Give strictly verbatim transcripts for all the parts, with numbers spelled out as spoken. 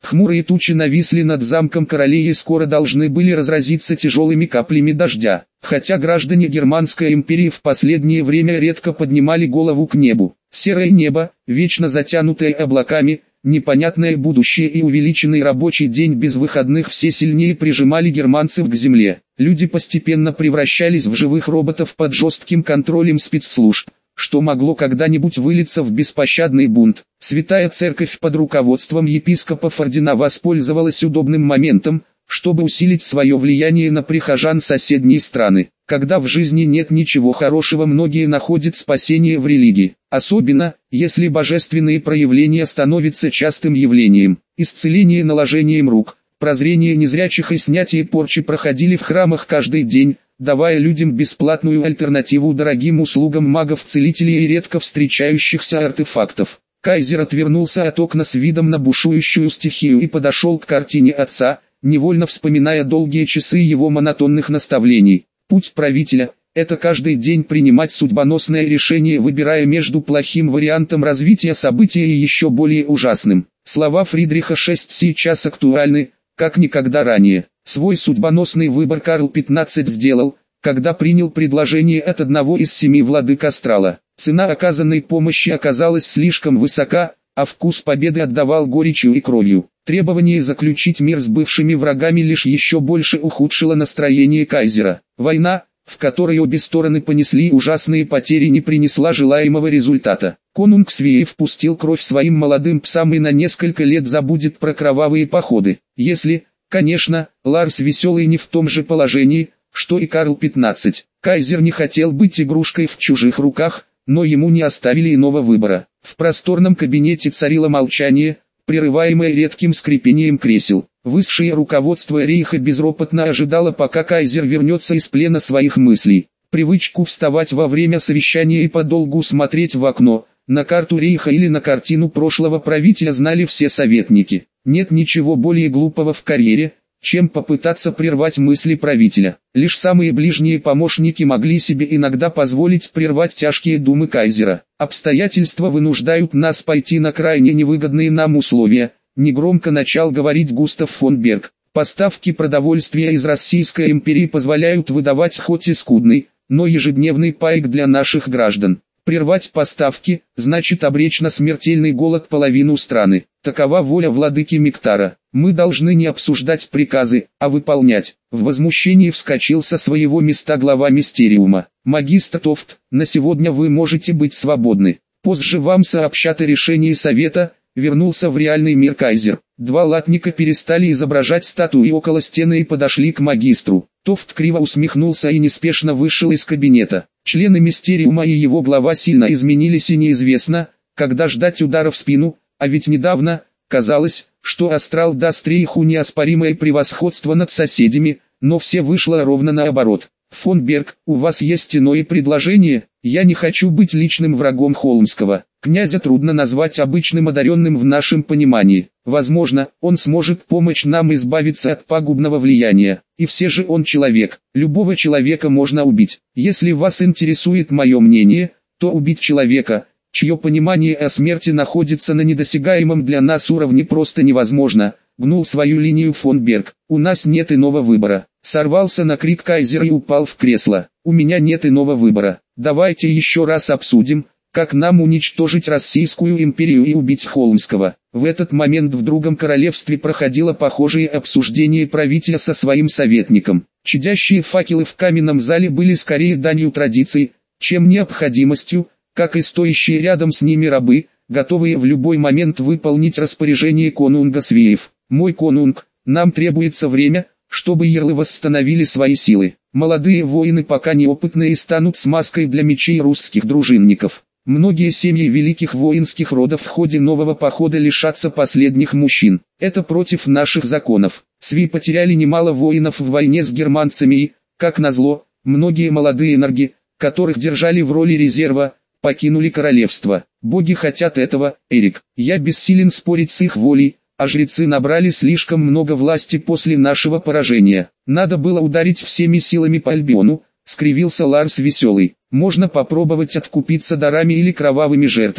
Хмурые тучи нависли над замком королей и скоро должны были разразиться тяжелыми каплями дождя. Хотя граждане Германской империи в последнее время редко поднимали голову к небу. Серое небо, вечно затянутое облаками, непонятное будущее и увеличенный рабочий день без выходных все сильнее прижимали германцев к земле. Люди постепенно превращались в живых роботов под жестким контролем спецслужб, что могло когда-нибудь вылиться в беспощадный бунт. Святая Церковь под руководством епископа Фордина воспользовалась удобным моментом, чтобы усилить свое влияние на прихожан соседней страны. Когда в жизни нет ничего хорошего, многие находят спасение в религии, особенно, если божественные проявления становятся частым явлением. Исцеление наложением рук, прозрение незрячих и снятие порчи проходили в храмах каждый день, давая людям бесплатную альтернативу дорогим услугам магов-целителей и редко встречающихся артефактов. Кайзер отвернулся от окна с видом на бушующую стихию и подошел к картине отца, невольно вспоминая долгие часы его монотонных наставлений. Путь правителя – это каждый день принимать судьбоносное решение, выбирая между плохим вариантом развития события и еще более ужасным. Слова Фридриха шестого сейчас актуальны, как никогда ранее. Свой судьбоносный выбор Карл пятнадцатый сделал, когда принял предложение от одного из семи владык Астрала. Цена оказанной помощи оказалась слишком высока, а вкус победы отдавал горечью и кровью. Требование заключить мир с бывшими врагами лишь еще больше ухудшило настроение кайзера. Война, в которой обе стороны понесли ужасные потери, не принесла желаемого результата. Конунг Свеев впустил кровь своим молодым псам и на несколько лет забудет про кровавые походы. Если, конечно, Ларс Веселый не в том же положении, что и Карл пятнадцатый. Кайзер не хотел быть игрушкой в чужих руках, но ему не оставили иного выбора. В просторном кабинете царило молчание, прерываемое редким скрипением кресел. Высшее руководство рейха безропотно ожидало, пока кайзер вернется из плена своих мыслей. Привычку вставать во время совещания и подолгу смотреть в окно, на карту рейха или на картину прошлого правителя знали все советники. Нет ничего более глупого в карьере, чем попытаться прервать мысли правителя. Лишь самые ближние помощники могли себе иногда позволить прервать тяжкие думы кайзера. «Обстоятельства вынуждают нас пойти на крайне невыгодные нам условия», негромко начал говорить Густав фон Берг. «Поставки продовольствия из Российской империи позволяют выдавать хоть и скудный, но ежедневный паек для наших граждан. Прервать поставки, значит обречь на смертельный голод половину страны. Такова воля владыки Миктара. Мы должны не обсуждать приказы, а выполнять». В возмущении вскочил со своего места глава Мистериума. «Магистр Тофт, на сегодня вы можете быть свободны. Позже вам сообщат о решении совета», вернулся в реальный мир кайзер. Два латника перестали изображать статуи около стены и подошли к магистру. Тофт криво усмехнулся и неспешно вышел из кабинета. Члены Мистериума и его глава сильно изменились, и неизвестно, когда ждать удара в спину, а ведь недавно казалось, что Астрал даст рейху неоспоримое превосходство над соседями, но все вышло ровно наоборот. «Фон Берг, у вас есть иное предложение? Я не хочу быть личным врагом Холмского. Князя трудно назвать обычным одаренным в нашем понимании. Возможно, он сможет помочь нам избавиться от пагубного влияния. И все же он человек. Любого человека можно убить. Если вас интересует мое мнение, то убить человека, чье понимание о смерти находится на недосягаемом для нас уровне, просто невозможно», гнул свою линию фон Берг. «У нас нет иного выбора». Сорвался на крик кайзер и упал в кресло. «У меня нет иного выбора. Давайте еще раз обсудим, как нам уничтожить Российскую империю и убить Холмского». В этот момент в другом королевстве проходило похожее обсуждение правителя со своим советником. Чадящие факелы в каменном зале были скорее данью традиции, чем необходимостью, как и стоящие рядом с ними рабы, готовые в любой момент выполнить распоряжение конунга Свеев. «Мой конунг, нам требуется время, чтобы ярлы восстановили свои силы. Молодые воины пока неопытные станут смазкой для мечей русских дружинников. Многие семьи великих воинских родов в ходе нового похода лишатся последних мужчин. Это против наших законов. Сви потеряли немало воинов в войне с германцами и, как назло, многие молодые энерги, которых держали в роли резерва, покинули королевство. Боги хотят этого, Эрик. Я бессилен спорить с их волей, а жрецы набрали слишком много власти после нашего поражения. Надо было ударить всеми силами по Альбиону», скривился Ларс Веселый. «Можно попробовать откупиться дарами или кровавыми жертвами.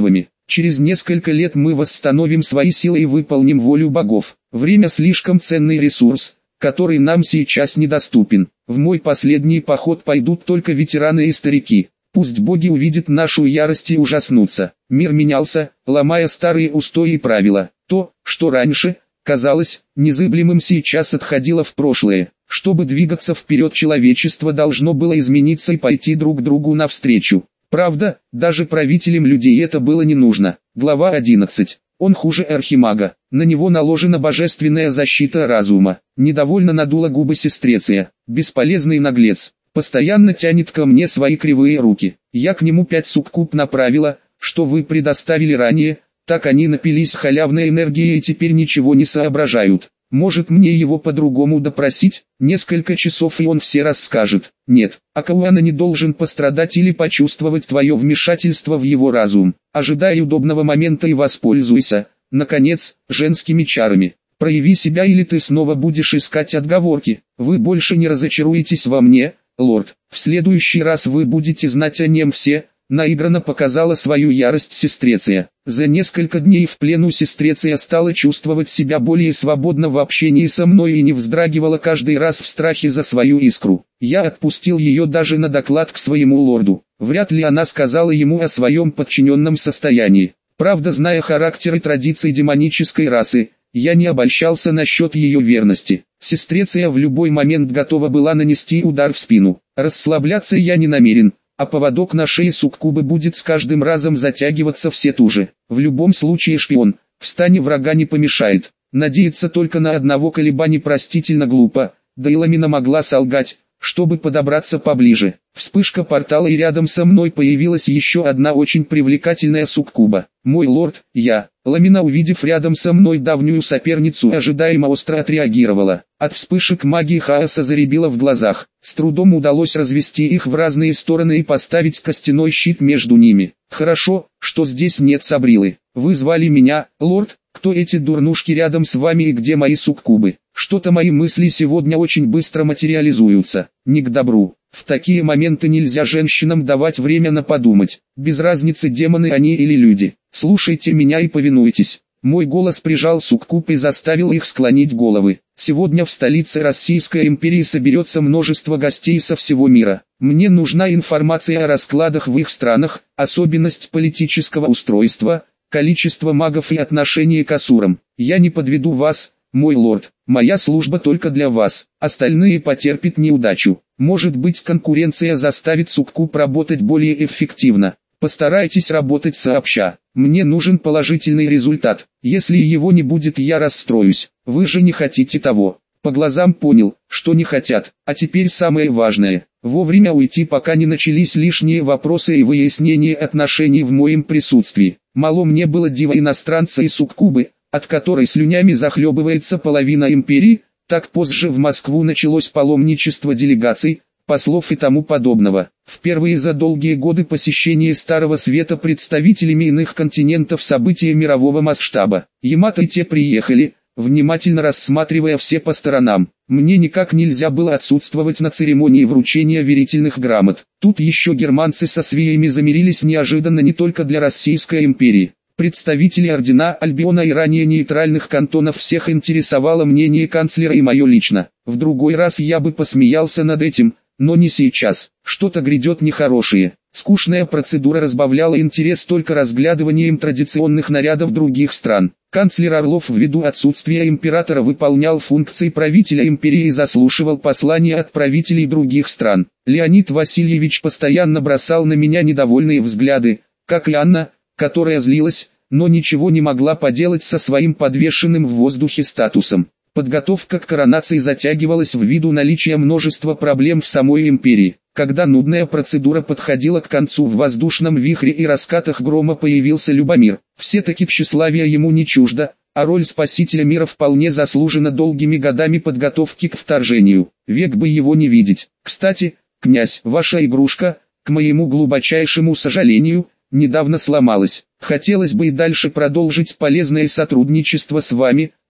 Через несколько лет мы восстановим свои силы и выполним волю богов. Время слишком ценный ресурс, который нам сейчас недоступен. В мой последний поход пойдут только ветераны и старики. Пусть боги увидят нашу ярость и ужаснутся. Мир менялся, ломая старые устои и правила. То, что раньше казалось незыблемым, сейчас отходило в прошлое. Чтобы двигаться вперед, человечество должно было измениться и пойти друг другу навстречу. Правда, даже правителям людей это было не нужно. Глава одиннадцать. Он хуже архимага. На него наложена божественная защита разума. Недовольно надула губы сестреция. Бесполезный наглец. Постоянно тянет ко мне свои кривые руки. Я к нему пять суккуб направила, что вы предоставили ранее. Так они напились халявной энергией и теперь ничего не соображают. Может, мне его по-другому допросить? Несколько часов и он все расскажет. Нет, Акауана не должен пострадать или почувствовать твое вмешательство в его разум. Ожидай удобного момента и воспользуйся, наконец, женскими чарами. Прояви себя, или ты снова будешь искать отговорки. Вы больше не разочаруетесь во мне, лорд. В следующий раз вы будете знать о нем все. Наигранно показала свою ярость сестреция. За несколько дней в плену сестреция стала чувствовать себя более свободно в общении со мной и не вздрагивала каждый раз в страхе за свою искру. Я отпустил ее даже на доклад к своему лорду. Вряд ли она сказала ему о своем подчиненном состоянии. Правда, зная характер и традиции демонической расы, я не обольщался насчет ее верности. Сестреция в любой момент готова была нанести удар в спину. Расслабляться я не намерен. А поводок на шее суккубы будет с каждым разом затягиваться все туже. В любом случае шпион, в стане врага не помешает. Надеяться только на одного колеба непростительно глупо, да и Ламина могла солгать, чтобы подобраться поближе. Вспышка портала, и рядом со мной появилась еще одна очень привлекательная суккуба. Мой лорд, я. Ламина, увидев рядом со мной давнюю соперницу, ожидаемо остро отреагировала. От вспышек магии хаоса заребило в глазах. С трудом удалось развести их в разные стороны и поставить костяной щит между ними. Хорошо, что здесь нет Сабрилы. Вы звали меня, лорд? Кто эти дурнушки рядом с вами и где мои суккубы? Что-то мои мысли сегодня очень быстро материализуются. Не к добру. В такие моменты нельзя женщинам давать время на подумать. Без разницы, демоны они или люди. Слушайте меня и повинуйтесь. Мой голос прижал суккуб и заставил их склонить головы. Сегодня в столице Российской империи соберется множество гостей со всего мира. Мне нужна информация о раскладах в их странах, особенность политического устройства, количество магов и отношение к асурам. Я не подведу вас, мой лорд. Моя служба только для вас. Остальные потерпят неудачу. Может быть, конкуренция заставит суккуб работать более эффективно. Постарайтесь работать сообща. Мне нужен положительный результат. Если его не будет, я расстроюсь. Вы же не хотите того. По глазам понял, что не хотят. А теперь самое важное. Вовремя уйти, пока не начались лишние вопросы и выяснение отношений в моем присутствии. Мало мне было дива иностранца и суккубы, от которой слюнями захлебывается половина империи. Так позже в Москву началось паломничество делегаций, послов и тому подобного. Впервые за долгие годы посещение Старого Света представителями иных континентов события мирового масштаба. Ямато и те приехали, внимательно рассматривая все по сторонам. Мне никак нельзя было отсутствовать на церемонии вручения верительных грамот. Тут еще германцы со свеями замирились неожиданно не только для Российской империи. Представители ордена Альбиона и ранее нейтральных кантонов, всех интересовало мнение канцлера и мое лично. В другой раз я бы посмеялся над этим, но не сейчас. Что-то грядет нехорошее. Скучная процедура разбавляла интерес только разглядыванием традиционных нарядов других стран. Канцлер Орлов ввиду отсутствия императора выполнял функции правителя империи и заслушивал послания от правителей других стран. Леонид Васильевич постоянно бросал на меня недовольные взгляды, как и Анна, которая злилась, но ничего не могла поделать со своим подвешенным в воздухе статусом. Подготовка к коронации затягивалась ввиду наличия множества проблем в самой империи. Когда нудная процедура подходила к концу, в воздушном вихре и раскатах грома появился Любомир. Все-таки тщеславие ему не чуждо, а роль спасителя мира вполне заслужена долгими годами подготовки к вторжению. Век бы его не видеть. Кстати, князь, ваша игрушка, к моему глубочайшему сожалению, недавно сломалась. Хотелось бы и дальше продолжить полезное сотрудничество с вами,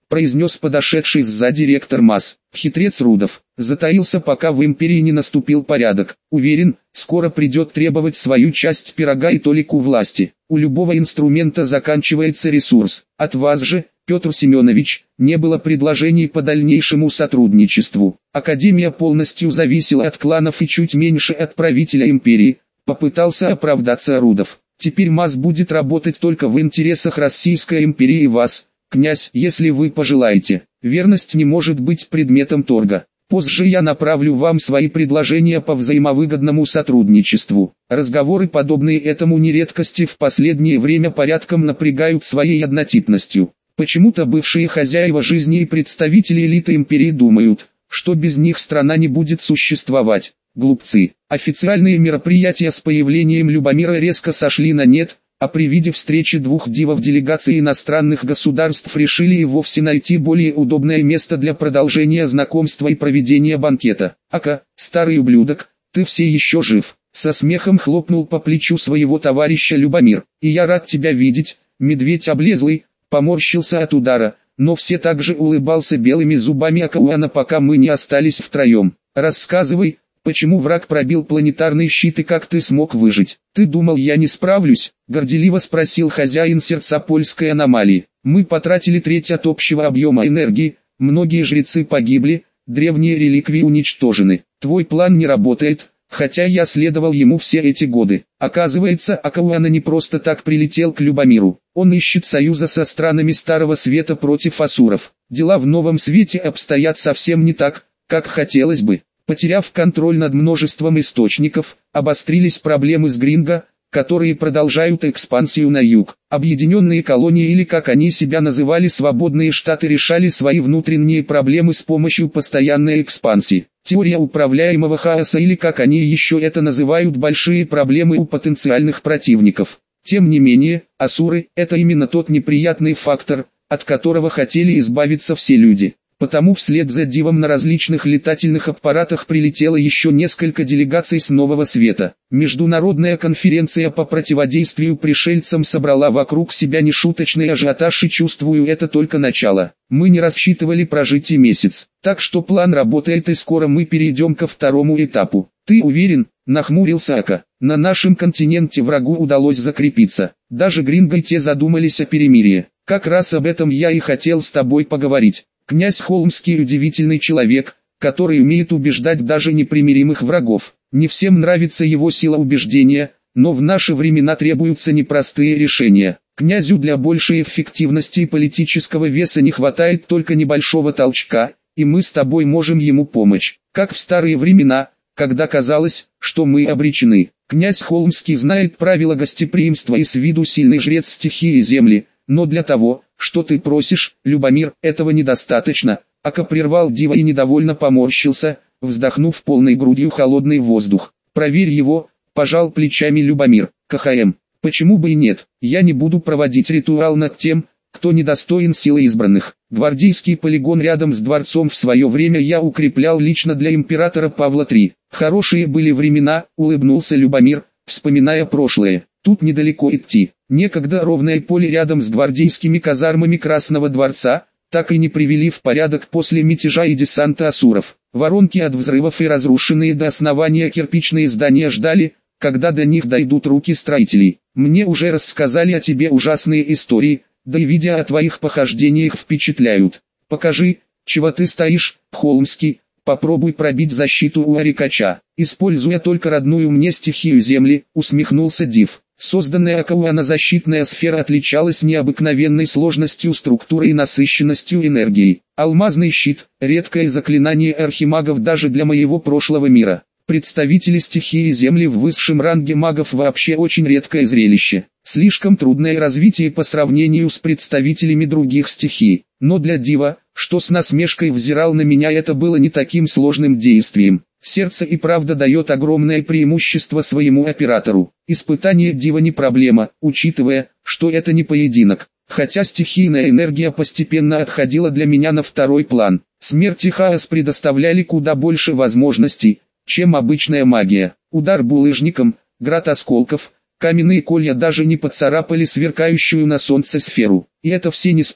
произнес подошедший сзади ректор МАС. Хитрец Рудов затаился, пока в империи не наступил порядок. Уверен, скоро придет требовать свою часть пирога и толику власти. У любого инструмента заканчивается ресурс. От вас же, Петр Семенович, не было предложений по дальнейшему сотрудничеству. Академия полностью зависела от кланов и чуть меньше от правителя империи, попытался оправдаться Рудов. Теперь МАС будет работать только в интересах Российской империи и вас, князь, если вы пожелаете. Верность не может быть предметом торга. Позже я направлю вам свои предложения по взаимовыгодному сотрудничеству. Разговоры, подобные этому, не редкости, в последнее время порядком напрягают своей однотипностью. Почему-то бывшие хозяева жизни и представители элиты империи думают, что без них страна не будет существовать. Глупцы. Официальные мероприятия с появлением Любомира резко сошли на нет, а при виде встречи двух дивов делегаций иностранных государств решили и вовсе найти более удобное место для продолжения знакомства и проведения банкета. «Ака, старый ублюдок, ты все еще жив!» Со смехом хлопнул по плечу своего товарища Любомир. «И я рад тебя видеть, медведь облезлый», поморщился от удара, но все так же улыбался белыми зубами Акауана, пока мы не остались втроем. «Рассказывай, почему враг пробил планетарный щит и как ты смог выжить?» «Ты думал, я не справлюсь?» — горделиво спросил хозяин сердца польской аномалии. «Мы потратили треть от общего объема энергии, многие жрецы погибли, древние реликвии уничтожены. Твой план не работает, хотя я следовал ему все эти годы. Оказывается, Акауана не просто так прилетел к Любомиру. Он ищет союза со странами Старого Света против асуров. Дела в Новом Свете обстоят совсем не так, как хотелось бы. Потеряв контроль над множеством источников, обострились проблемы с Гринго, которые продолжают экспансию на юг. Объединенные колонии, или как они себя называли, свободные штаты, решали свои внутренние проблемы с помощью постоянной экспансии. Теория управляемого хаоса, или как они еще это называют, большие проблемы у потенциальных противников. Тем не менее, асуры – это именно тот неприятный фактор, от которого хотели избавиться все люди. Потому вслед за Дивом на различных летательных аппаратах прилетело еще несколько делегаций с Нового Света. Международная конференция по противодействию пришельцам собрала вокруг себя нешуточный ажиотаж, и чувствую, это только начало. Мы не рассчитывали прожить и месяц, так что план работает, и скоро мы перейдем ко второму этапу. «Ты уверен?» — нахмурился Ака. «На нашем континенте врагу удалось закрепиться. Даже Гринго и те задумались о перемирии. Как раз об этом я и хотел с тобой поговорить. Князь Холмский удивительный человек, который умеет убеждать даже непримиримых врагов. Не всем нравится его сила убеждения, но в наши времена требуются непростые решения. Князю для большей эффективности и политического веса не хватает только небольшого толчка, и мы с тобой можем ему помочь. Как в старые времена, когда казалось, что мы обречены. Князь Холмский знает правила гостеприимства и с виду сильный жрец стихии земли, но для того, что ты просишь, Любомир, этого недостаточно». Ака прервал Дива и недовольно поморщился, вздохнув полной грудью холодный воздух. «Проверь его», — пожал плечами Любомир. «КХМ, почему бы и нет? Я не буду проводить ритуал над тем, кто недостоин силы избранных. Гвардейский полигон рядом с дворцом в свое время я укреплял лично для императора Павла третьего. Хорошие были времена», — улыбнулся Любомир, вспоминая прошлое. «Тут недалеко идти. Некогда ровное поле рядом с гвардейскими казармами Красного дворца так и не привели в порядок после мятежа и десанта асуров. Воронки от взрывов и разрушенные до основания кирпичные здания ждали, когда до них дойдут руки строителей. Мне уже рассказали о тебе ужасные истории, да и видео о твоих похождениях впечатляют. Покажи, чего ты стоишь, Холмский, попробуй пробить защиту у Арикача. Используя только родную мне стихию земли», — усмехнулся Див. Созданная Акауана защитная сфера отличалась необыкновенной сложностью структуры и насыщенностью энергии. Алмазный щит – редкое заклинание архимагов даже для моего прошлого мира. Представители стихии Земли в высшем ранге магов вообще очень редкое зрелище. Слишком трудное развитие по сравнению с представителями других стихий. Но для Дива, что с насмешкой взирал на меня, это было не таким сложным действием. Сердце и правда дает огромное преимущество своему оператору. Испытание Дива не проблема, учитывая, что это не поединок. Хотя стихийная энергия постепенно отходила для меня на второй план. Смерть и хаос предоставляли куда больше возможностей, чем обычная магия. Удар булыжником, град осколков, каменные колья даже не поцарапали сверкающую на солнце сферу. И это все не спорю,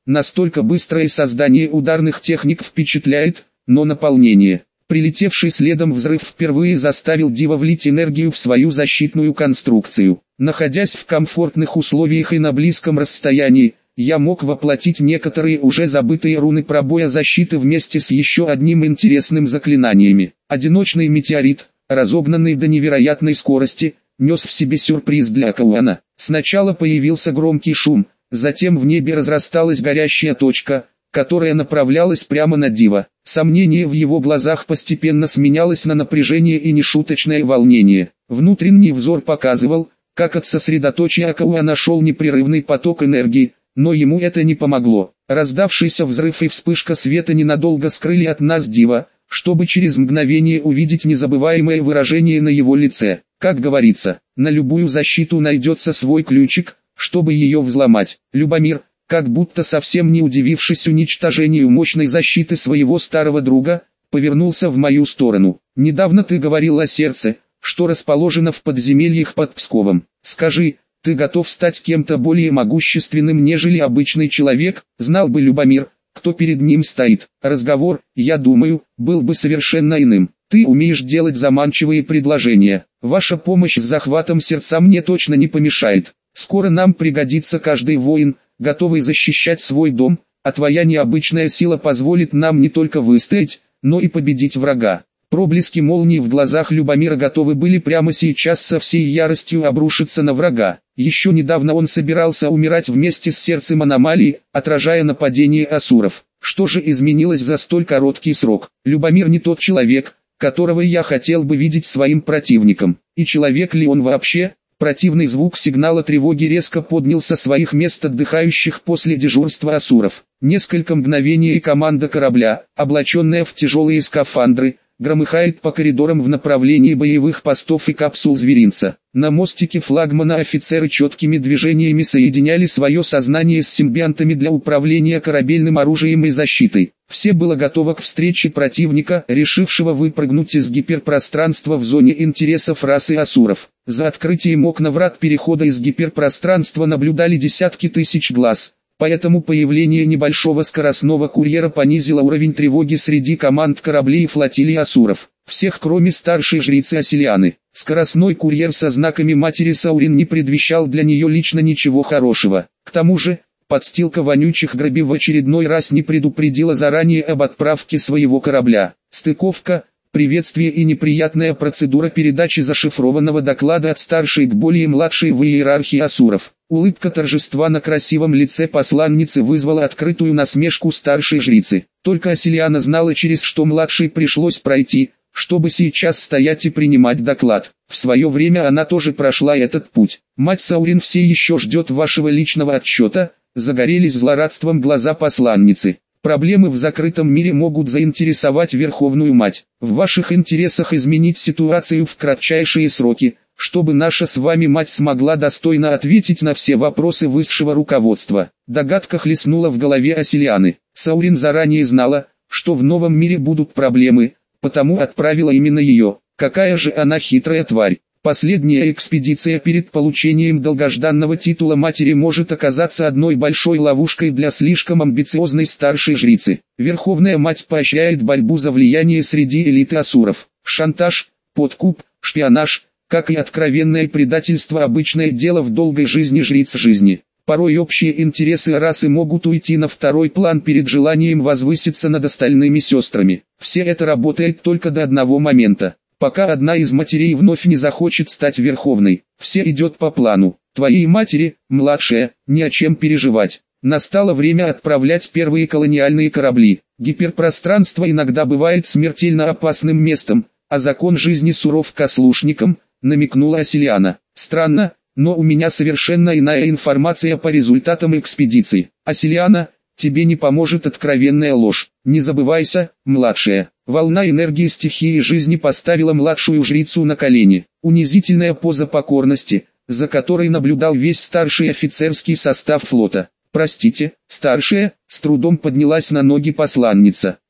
Настолько быстрое создание ударных техник впечатляет, но наполнение. Прилетевший следом взрыв впервые заставил Дива влить энергию в свою защитную конструкцию. Находясь в комфортных условиях и на близком расстоянии, я мог воплотить некоторые уже забытые руны пробоя защиты вместе с еще одним интересным заклинаниями. Одиночный метеорит, разогнанный до невероятной скорости, нес в себе сюрприз для Кауана. Сначала появился громкий шум, затем в небе разрасталась горящая точка, которая направлялась прямо на Дива. Сомнение в его глазах постепенно сменялось на напряжение и нешуточное волнение. Внутренний взор показывал, как от сосредоточия Кауана шел непрерывный поток энергии, но ему это не помогло. Раздавшийся взрыв и вспышка света ненадолго скрыли от нас Дива, чтобы через мгновение увидеть незабываемое выражение на его лице. Как говорится, на любую защиту найдется свой ключик, чтобы ее взломать. Любомир, как будто совсем не удивившись уничтожению мощной защиты своего старого друга, повернулся в мою сторону. «Недавно ты говорил о сердце, что расположено в подземельях под Псковом. Скажи, ты готов стать кем-то более могущественным, нежели обычный человек?» Знал бы Любомир, кто перед ним стоит. Разговор, я думаю, был бы совершенно иным. Ты умеешь делать заманчивые предложения. Ваша помощь с захватом сердца мне точно не помешает. Скоро нам пригодится каждый воин, готовый защищать свой дом, а твоя необычная сила позволит нам не только выстоять, но и победить врага. Проблески молнии в глазах Любомира готовы были прямо сейчас со всей яростью обрушиться на врага. Еще недавно он собирался умирать вместе с сердцем аномалии, отражая нападение асуров. Что же изменилось за столь короткий срок? Любомир не тот человек, которого я хотел бы видеть своим противником. И человек ли он вообще? Противный звук сигнала тревоги резко поднял со своих мест отдыхающих после дежурства асуров. Несколько мгновений и команда корабля, облаченная в тяжелые скафандры, громыхает по коридорам в направлении боевых постов и капсул зверинца. На мостике флагмана офицеры четкими движениями соединяли свое сознание с симбионтами для управления корабельным оружием и защитой. Все было готово к встрече противника, решившего выпрыгнуть из гиперпространства в зоне интересов расы асуров. За открытием окна врат перехода из гиперпространства наблюдали десятки тысяч глаз. Поэтому появление небольшого скоростного курьера понизило уровень тревоги среди команд кораблей и флотилии асуров. Всех кроме старшей жрицы Асилианы. Скоростной курьер со знаками матери Саурин не предвещал для нее лично ничего хорошего. К тому же, подстилка вонючих граби в очередной раз не предупредила заранее об отправке своего корабля. Стыковка, приветствие и неприятная процедура передачи зашифрованного доклада от старшей к более младшей в иерархии асуров. Улыбка торжества на красивом лице посланницы вызвала открытую насмешку старшей жрицы. Только Асилиана знала, через что младшей пришлось пройти, чтобы сейчас стоять и принимать доклад. В свое время она тоже прошла этот путь. Мать Саурин все еще ждет вашего личного отчета. Загорелись злорадством глаза посланницы. Проблемы в закрытом мире могут заинтересовать Верховную Мать. В ваших интересах изменить ситуацию в кратчайшие сроки, чтобы наша с вами мать смогла достойно ответить на все вопросы высшего руководства. Догадка хлестнула в голове Асилианы. Саурин заранее знала, что в новом мире будут проблемы, потому отправила именно ее. Какая же она хитрая тварь. Последняя экспедиция перед получением долгожданного титула матери может оказаться одной большой ловушкой для слишком амбициозной старшей жрицы. Верховная мать поощряет борьбу за влияние среди элиты асуров. Шантаж, подкуп, шпионаж, как и откровенное предательство — обычное дело в долгой жизни жриц жизни. Порой общие интересы расы могут уйти на второй план перед желанием возвыситься над остальными сестрами. Все это работает только до одного момента. Пока одна из матерей вновь не захочет стать верховной, все идет по плану. Твоей матери, младшая, не о чем переживать. Настало время отправлять первые колониальные корабли. Гиперпространство иногда бывает смертельно опасным местом, а закон жизни суров к ослушникам, намекнула Асилиана. Странно, но у меня совершенно иная информация по результатам экспедиции. Асилиана, тебе не поможет откровенная ложь. Не забывайся, младшая. Волна энергии стихии жизни поставила младшую жрицу на колени. Унизительная поза покорности, за которой наблюдал весь старший офицерский состав флота. «Простите, старшая», с трудом поднялась на ноги посланница.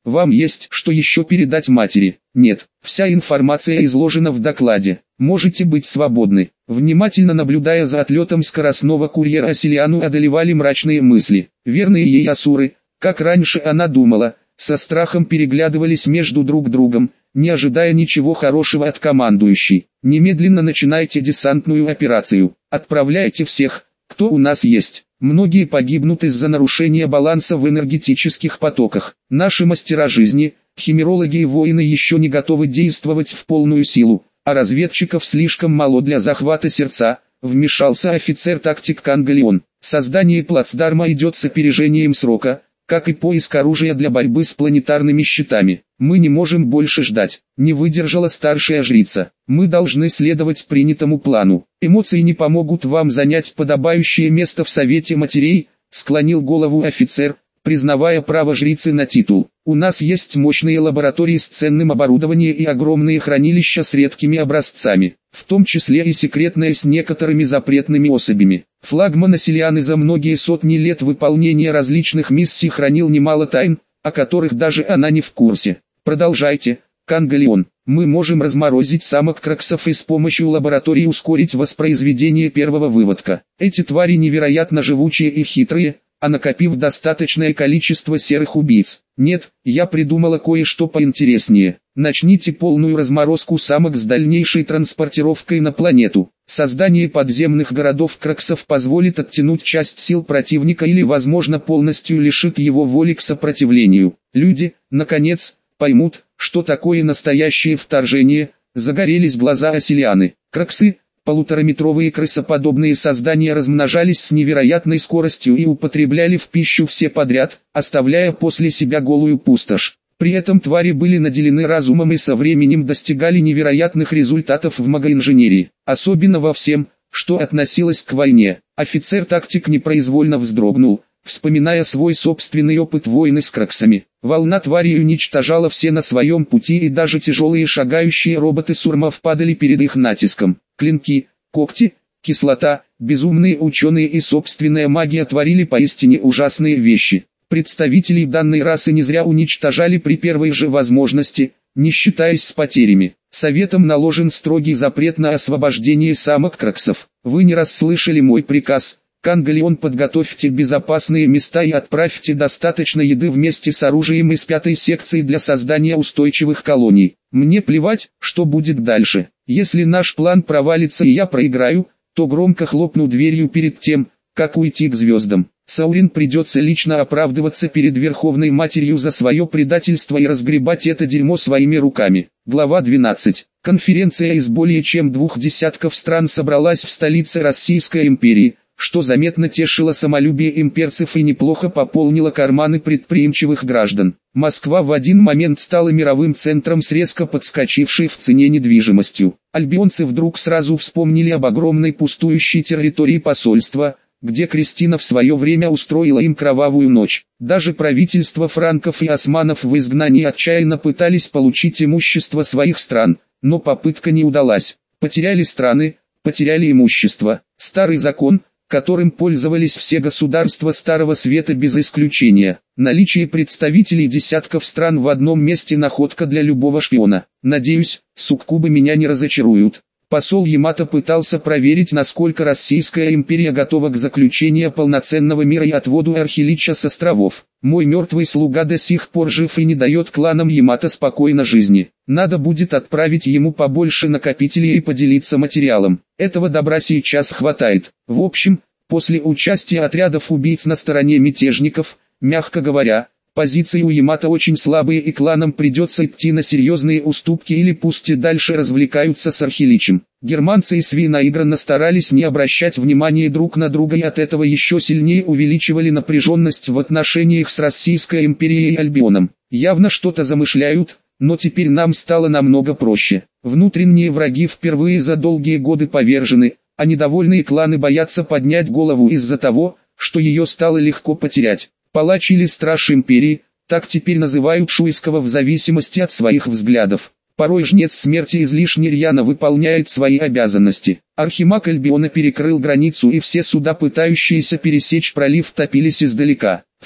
Вам есть что еще передать матери? Нет, вся информация изложена в докладе. Можете быть свободны. Внимательно наблюдая за отлетом скоростного курьера, Асилиану одолевали мрачные мысли. Верные ей асуры, как раньше она думала, со страхом переглядывались между друг другом, не ожидая ничего хорошего от командующей. Немедленно начинайте десантную операцию. Отправляйте всех, кто у нас есть. Многие погибнут из-за нарушения баланса в энергетических потоках. Наши мастера жизни, химерологи и воины еще не готовы действовать в полную силу, а разведчиков слишком мало для захвата сердца, вмешался офицер-тактик Кангалеон. Создание плацдарма идет с опережением срока, как и поиск оружия для борьбы с планетарными щитами. Мы не можем больше ждать, не выдержала старшая жрица. Мы должны следовать принятому плану. Эмоции не помогут вам занять подобающее место в Совете Матерей, склонил голову офицер, признавая право жрицы на титул. У нас есть мощные лаборатории с ценным оборудованием и огромные хранилища с редкими образцами, в том числе и секретные с некоторыми запретными особями. Флагман Асилианы за многие сотни лет выполнения различных миссий хранил немало тайн, о которых даже она не в курсе. Продолжайте, Кангалеон. Мы можем разморозить самок краксов и с помощью лаборатории ускорить воспроизведение первого выводка. Эти твари невероятно живучие и хитрые, а накопив достаточное количество серых убийц. Нет, я придумала кое-что поинтереснее. Начните полную разморозку самок с дальнейшей транспортировкой на планету. Создание подземных городов краксов позволит оттянуть часть сил противника или, возможно, полностью лишит его воли к сопротивлению. Люди, наконец, поймут, что такое настоящее вторжение. Загорелись глаза Асилианы. Краксы, полутораметровые крысоподобные создания, размножались с невероятной скоростью и употребляли в пищу все подряд, оставляя после себя голую пустошь. При этом твари были наделены разумом и со временем достигали невероятных результатов в магоинженерии, особенно во всем, что относилось к войне. Офицер-тактик непроизвольно вздрогнул, вспоминая свой собственный опыт войны с краксами. Волна тварей уничтожала все на своем пути, и даже тяжелые шагающие роботы Сурмов падали перед их натиском. Клинки, когти, кислота, безумные ученые и собственная магия творили поистине ужасные вещи. Представителей данной расы не зря уничтожали при первой же возможности, не считаясь с потерями. Советом наложен строгий запрет на освобождение самок краксов. Вы не раз слышали мой приказ. Кангалеон, подготовьте безопасные места и отправьте достаточно еды вместе с оружием из пятой секции для создания устойчивых колоний. Мне плевать, что будет дальше. Если наш план провалится и я проиграю, то громко хлопну дверью перед тем, как уйти к звездам. Саурин придется лично оправдываться перед Верховной Матерью за свое предательство и разгребать это дерьмо своими руками. Глава двенадцать. Конференция из более чем двух десятков стран собралась в столице Российской империи, что заметно тешило самолюбие имперцев и неплохо пополнило карманы предприимчивых граждан. Москва в один момент стала мировым центром с резко подскочившей в цене недвижимостью. Альбионцы вдруг сразу вспомнили об огромной пустующей территории посольства, где Кристина в свое время устроила им кровавую ночь. Даже правительства франков и османов в изгнании отчаянно пытались получить имущество своих стран, но попытка не удалась. Потеряли страны, потеряли имущество. Старый закон, которым пользовались все государства Старого Света без исключения. Наличие представителей десятков стран в одном месте — находка для любого шпиона. Надеюсь, суккубы меня не разочаруют. Посол Ямато пытался проверить, насколько Российская империя готова к заключению полноценного мира и отводу Архилича с островов. Мой мертвый слуга до сих пор жив и не дает кланам Ямато спокойно жизни. Надо будет отправить ему побольше накопителей и поделиться материалом. Этого добра сейчас хватает. В общем, после участия отрядов убийц на стороне мятежников, мягко говоря, позиции у Ямато очень слабые, и кланам придется идти на серьезные уступки или пусть и дальше развлекаются с Архиличем. Германцы и Сви наигранно старались не обращать внимания друг на друга и от этого еще сильнее увеличивали напряженность в отношениях с Российской империей и Альбионом. Явно что-то замышляют, но теперь нам стало намного проще. Внутренние враги впервые за долгие годы повержены, а недовольные кланы боятся поднять голову из-за того, что ее стало легко потерять. Палач или страж империи, так теперь называют Шуйского в зависимости от своих взглядов. Порой жнец смерти излишне рьяно выполняет свои обязанности. Архимаг Альбиона перекрыл границу, и все суда, пытающиеся пересечь пролив, топились издалека. Флот,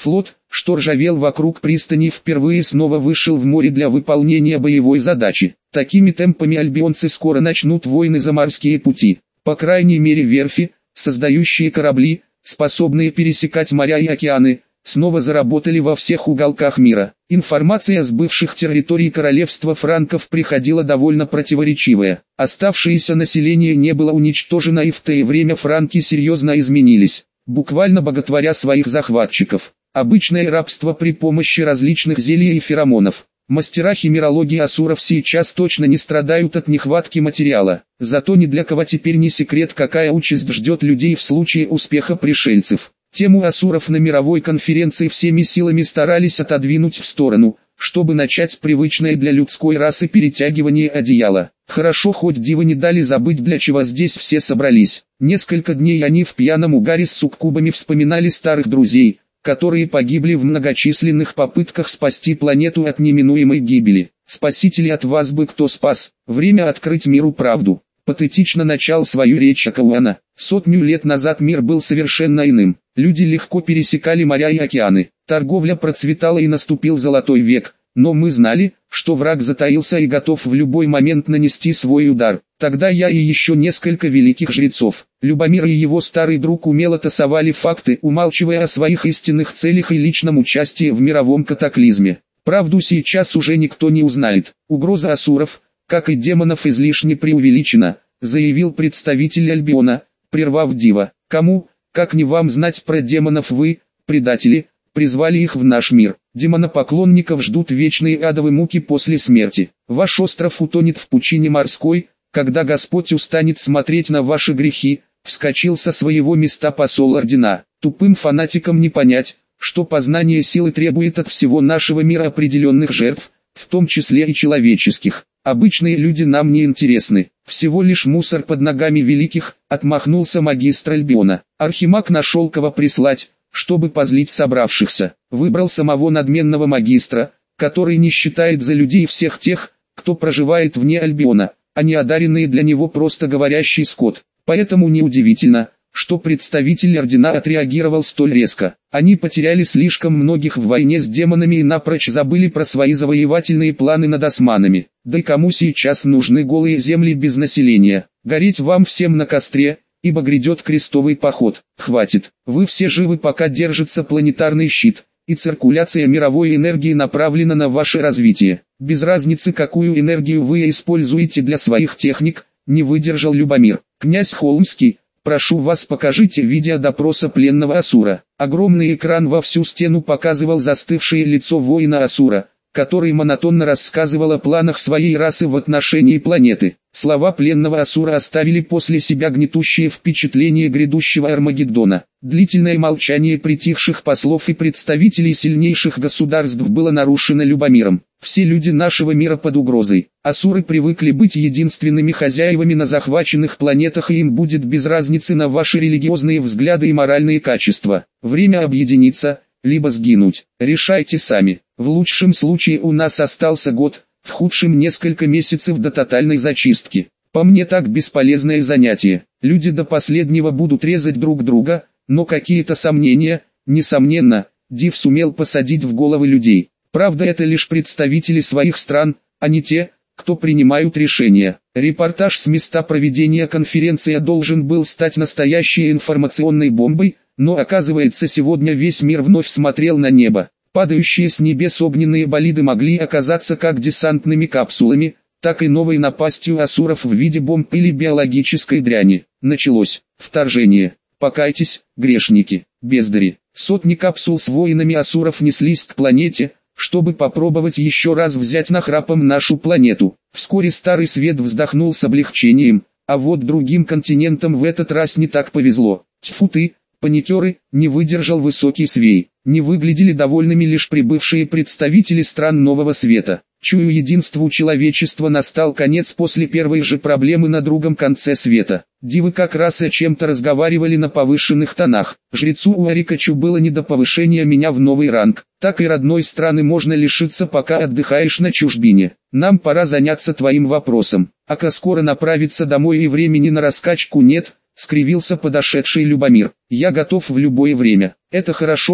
что ржавел вокруг пристани, впервые снова вышел в море для выполнения боевой задачи. Такими темпами альбионцы скоро начнут войны за морские пути. По крайней мере верфи, создающие корабли, способные пересекать моря и океаны, снова заработали во всех уголках мира. Информация с бывших территорий королевства франков приходила довольно противоречивая. Оставшееся население не было уничтожено, и в то время франки серьезно изменились, буквально боготворя своих захватчиков. Обычное рабство при помощи различных зелий и феромонов. Мастера химерологии асуров сейчас точно не страдают от нехватки материала. Зато ни для кого теперь не секрет, какая участь ждет людей в случае успеха пришельцев. Тему асуров на мировой конференции всеми силами старались отодвинуть в сторону, чтобы начать привычное для людской расы перетягивание одеяла. Хорошо, хоть дивы не дали забыть, для чего здесь все собрались. Несколько дней они в пьяном угаре с суккубами вспоминали старых друзей, которые погибли в многочисленных попытках спасти планету от неминуемой гибели. «Спасители, от вас бы кто спас? Время открыть миру правду». Патетично начал свою речь Акауана. Сотню лет назад мир был совершенно иным. Люди легко пересекали моря и океаны. Торговля процветала и наступил золотой век. Но мы знали, что враг затаился и готов в любой момент нанести свой удар. Тогда я и еще несколько великих жрецов, Любомир и его старый друг, умело тасовали факты, умалчивая о своих истинных целях и личном участии в мировом катаклизме. Правду сейчас уже никто не узнает. Угроза асуров, как и демонов, излишне преувеличена, заявил представитель Альбиона, прервав дива. Кому, как не вам, знать про демонов? Вы, предатели, призвали их в наш мир. Демонопоклонников ждут вечные адовые муки после смерти. Ваш остров утонет в пучине морской, когда Господь устанет смотреть на ваши грехи. Вскочил со своего места посол ордена. Тупым фанатикам не понять, что познание силы требует от всего нашего мира определенных жертв, в том числе и человеческих. Обычные люди нам не интересны, всего лишь мусор под ногами великих, отмахнулся магистр Альбиона. Архимаг нашел кого прислать, чтобы позлить собравшихся. Выбрал самого надменного магистра, который не считает за людей всех тех, кто проживает вне Альбиона, а не одаренные для него просто говорящий скот. Поэтому неудивительно, что представитель ордена отреагировал столь резко. Они потеряли слишком многих в войне с демонами и напрочь забыли про свои завоевательные планы над османами. Да и кому сейчас нужны голые земли без населения? Гореть вам всем на костре, ибо грядет крестовый поход. Хватит, вы все живы, пока держится планетарный щит, и циркуляция мировой энергии направлена на ваше развитие. Без разницы, какую энергию вы используете для своих техник, не выдержал Любомир. Князь Холмский, прошу вас, покажите видеодопроса пленного асура. Огромный экран во всю стену показывал застывшее лицо воина асура, который монотонно рассказывал о планах своей расы в отношении планеты. Слова пленного асура оставили после себя гнетущее впечатление грядущего Армагеддона. Длительное молчание притихших послов и представителей сильнейших государств было нарушено Любомиром. Все люди нашего мира под угрозой. Асуры привыкли быть единственными хозяевами на захваченных планетах, и им будет без разницы на ваши религиозные взгляды и моральные качества. Время объединиться, либо сгинуть. Решайте сами. В лучшем случае у нас остался год, в худшем несколько месяцев до тотальной зачистки. По мне, так бесполезное занятие. Люди до последнего будут резать друг друга, но какие-то сомнения, несомненно, Див сумел посадить в головы людей. Правда, это лишь представители своих стран, а не те, кто принимают решения. Репортаж с места проведения конференции должен был стать настоящей информационной бомбой, но оказывается, сегодня весь мир вновь смотрел на небо. Падающие с небес огненные болиды могли оказаться как десантными капсулами, так и новой напастью асуров в виде бомб или биологической дряни. Началось вторжение. Покайтесь, грешники, бездари. Сотни капсул с воинами асуров неслись к планете, чтобы попробовать еще раз взять нахрапом нашу планету. Вскоре Старый Свет вздохнул с облегчением, а вот другим континентам в этот раз не так повезло. Тьфу ты, паникеры, не выдержал Высокий Свей. Не выглядели довольными лишь прибывшие представители стран Нового Света. Чую, единству человечества настал конец после первой же проблемы на другом конце света. Дивы как раз о чем-то разговаривали на повышенных тонах. Жрецу Уарикачу было не до повышения меня в новый ранг. Так и родной страны можно лишиться, пока отдыхаешь на чужбине. Нам пора заняться твоим вопросом. Ака скоро направиться домой и времени на раскачку нет, скривился подошедший Любомир. Я готов в любое время. Это хорошо,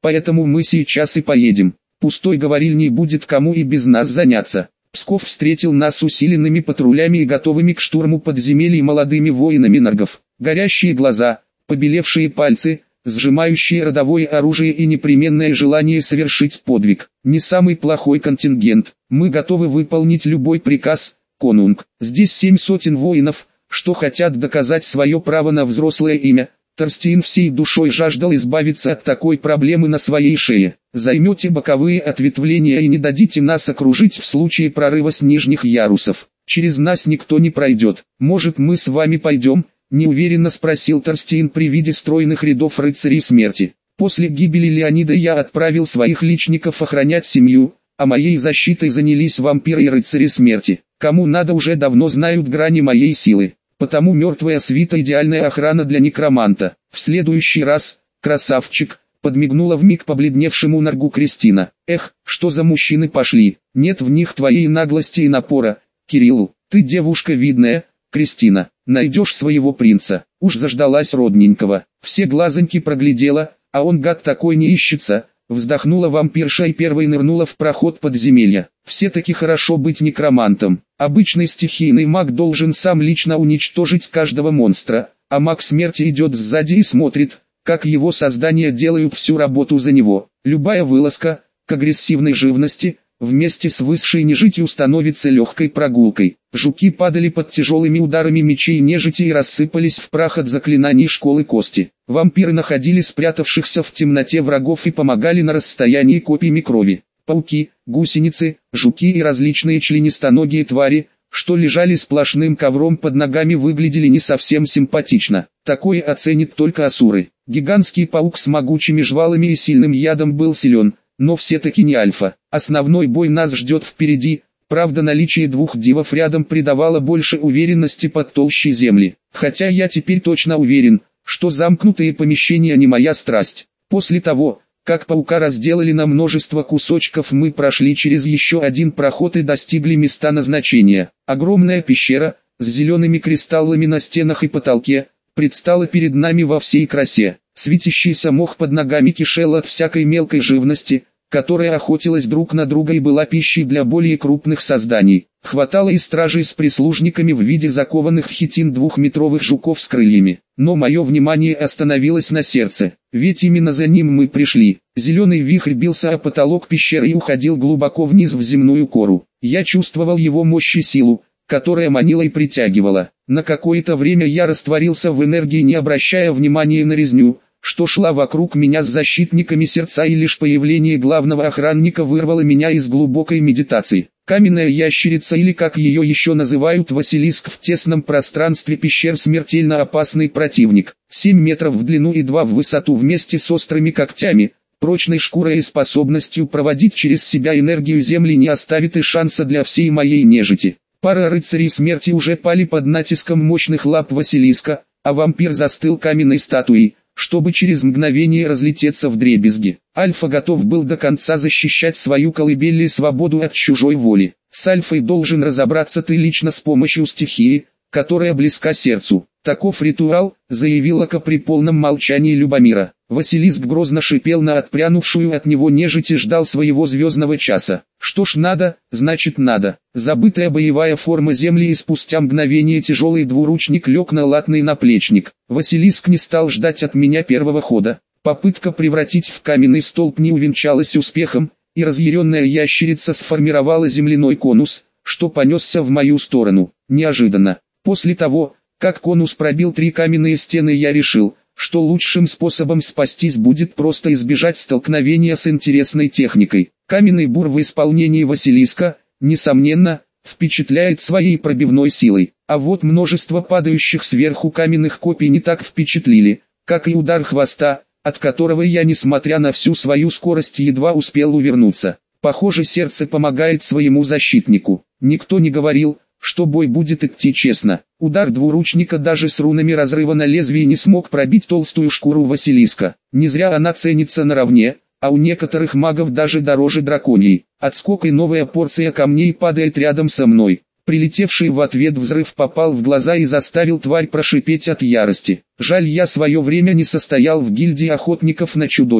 поэтому мы сейчас и поедем. Пустой говорильней будет кому и без нас заняться. Псков встретил нас усиленными патрулями и готовыми к штурму подземелий молодыми воинами наргов. Горящие глаза, побелевшие пальцы, сжимающие родовое оружие и непременное желание совершить подвиг. Не самый плохой контингент. Мы готовы выполнить любой приказ, конунг. Здесь семь сотен воинов, что хотят доказать свое право на взрослое имя. Торстейн всей душой жаждал избавиться от такой проблемы на своей шее. Займете боковые ответвления и не дадите нас окружить в случае прорыва с нижних ярусов. Через нас никто не пройдет. Может, мы с вами пойдем? Неуверенно спросил Торстейн при виде стройных рядов рыцарей смерти. После гибели Леонида я отправил своих личников охранять семью, а моей защитой занялись вампиры и рыцари смерти. Кому надо, уже давно знают грани моей силы. Потому мертвая свита — идеальная охрана для некроманта. В следующий раз, красавчик, подмигнула вмиг побледневшему наргу Кристина. Эх, что за мужчины пошли, нет в них твоей наглости и напора. Кирилл, ты девушка видная, Кристина, найдешь своего принца. Уж заждалась родненького, все глазоньки проглядела, а он гад такой не ищется. Вздохнула вампирша и первой нырнула в проход подземелья. Все-таки хорошо быть некромантом. Обычный стихийный маг должен сам лично уничтожить каждого монстра, а маг смерти идет сзади и смотрит, как его создания делают всю работу за него. Любая вылазка к агрессивной живности вместе с высшей нежитью становится легкой прогулкой. Жуки падали под тяжелыми ударами мечей нежити и рассыпались в прах от заклинаний школы кости. Вампиры находили спрятавшихся в темноте врагов и помогали на расстоянии копьями крови. Пауки, гусеницы, жуки и различные членистоногие твари, что лежали сплошным ковром под ногами, выглядели не совсем симпатично. Такое оценят только асуры. Гигантский паук с могучими жвалами и сильным ядом был силен, но все-таки не альфа. Основной бой нас ждет впереди, правда наличие двух дивов рядом придавало больше уверенности под толщей земли. Хотя я теперь точно уверен, что замкнутые помещения не моя страсть. После того, как паука разделали на множество кусочков, мы прошли через еще один проход и достигли места назначения. Огромная пещера, с зелеными кристаллами на стенах и потолке, предстала перед нами во всей красе. Светящийся мох под ногами кишел от всякой мелкой живности, которая охотилась друг на друга и была пищей для более крупных созданий. Хватало и стражей с прислужниками в виде закованных в хитин двухметровых жуков с крыльями. Но мое внимание остановилось на сердце, ведь именно за ним мы пришли. Зеленый вихрь бился о потолок пещеры и уходил глубоко вниз в земную кору. Я чувствовал его мощь и силу, которая манила и притягивала. На какое-то время я растворился в энергии, не обращая внимания на резню, что шла вокруг меня с защитниками сердца, и лишь появление главного охранника вырвало меня из глубокой медитации. Каменная ящерица, или как ее еще называют Василиск, в тесном пространстве пещер смертельно опасный противник. семь метров в длину и два в высоту, вместе с острыми когтями, прочной шкурой и способностью проводить через себя энергию земли не оставит и шанса для всей моей нежити. Пара рыцарей смерти уже пали под натиском мощных лап Василиска, а вампир застыл каменной статуей, чтобы через мгновение разлететься вдребезги. Альфа готов был до конца защищать свою колыбель и свободу от чужой воли. С Альфой должен разобраться ты лично с помощью стихии, которая близка сердцу. Таков ритуал, заявила Ка при полном молчании Любомира. Василиск грозно шипел на отпрянувшую от него нежить и ждал своего звездного часа. Что ж надо, значит надо. Забытая боевая форма земли, и спустя мгновение тяжелый двуручник лег на латный наплечник. Василиск не стал ждать от меня первого хода. Попытка превратить в каменный столб не увенчалась успехом, и разъяренная ящерица сформировала земляной конус, что понесся в мою сторону. Неожиданно. После того, как конус пробил три каменные стены, я решил, что лучшим способом спастись будет просто избежать столкновения с интересной техникой. Каменный бур в исполнении Василиска, несомненно, впечатляет своей пробивной силой, а вот множество падающих сверху каменных копий не так впечатлили, как и удар хвоста, от которого я, несмотря на всю свою скорость, едва успел увернуться. Похоже, сердце помогает своему защитнику. Никто не говорил, что бой будет идти честно. Удар двуручника даже с рунами разрыва на лезвии не смог пробить толстую шкуру Василиска. Не зря она ценится наравне, а у некоторых магов даже дороже драконьей. Отскок, и новая порция камней падает рядом со мной. Прилетевший в ответ взрыв попал в глаза и заставил тварь прошипеть от ярости. Жаль, я свое время не состоял в гильдии охотников на чудовищ,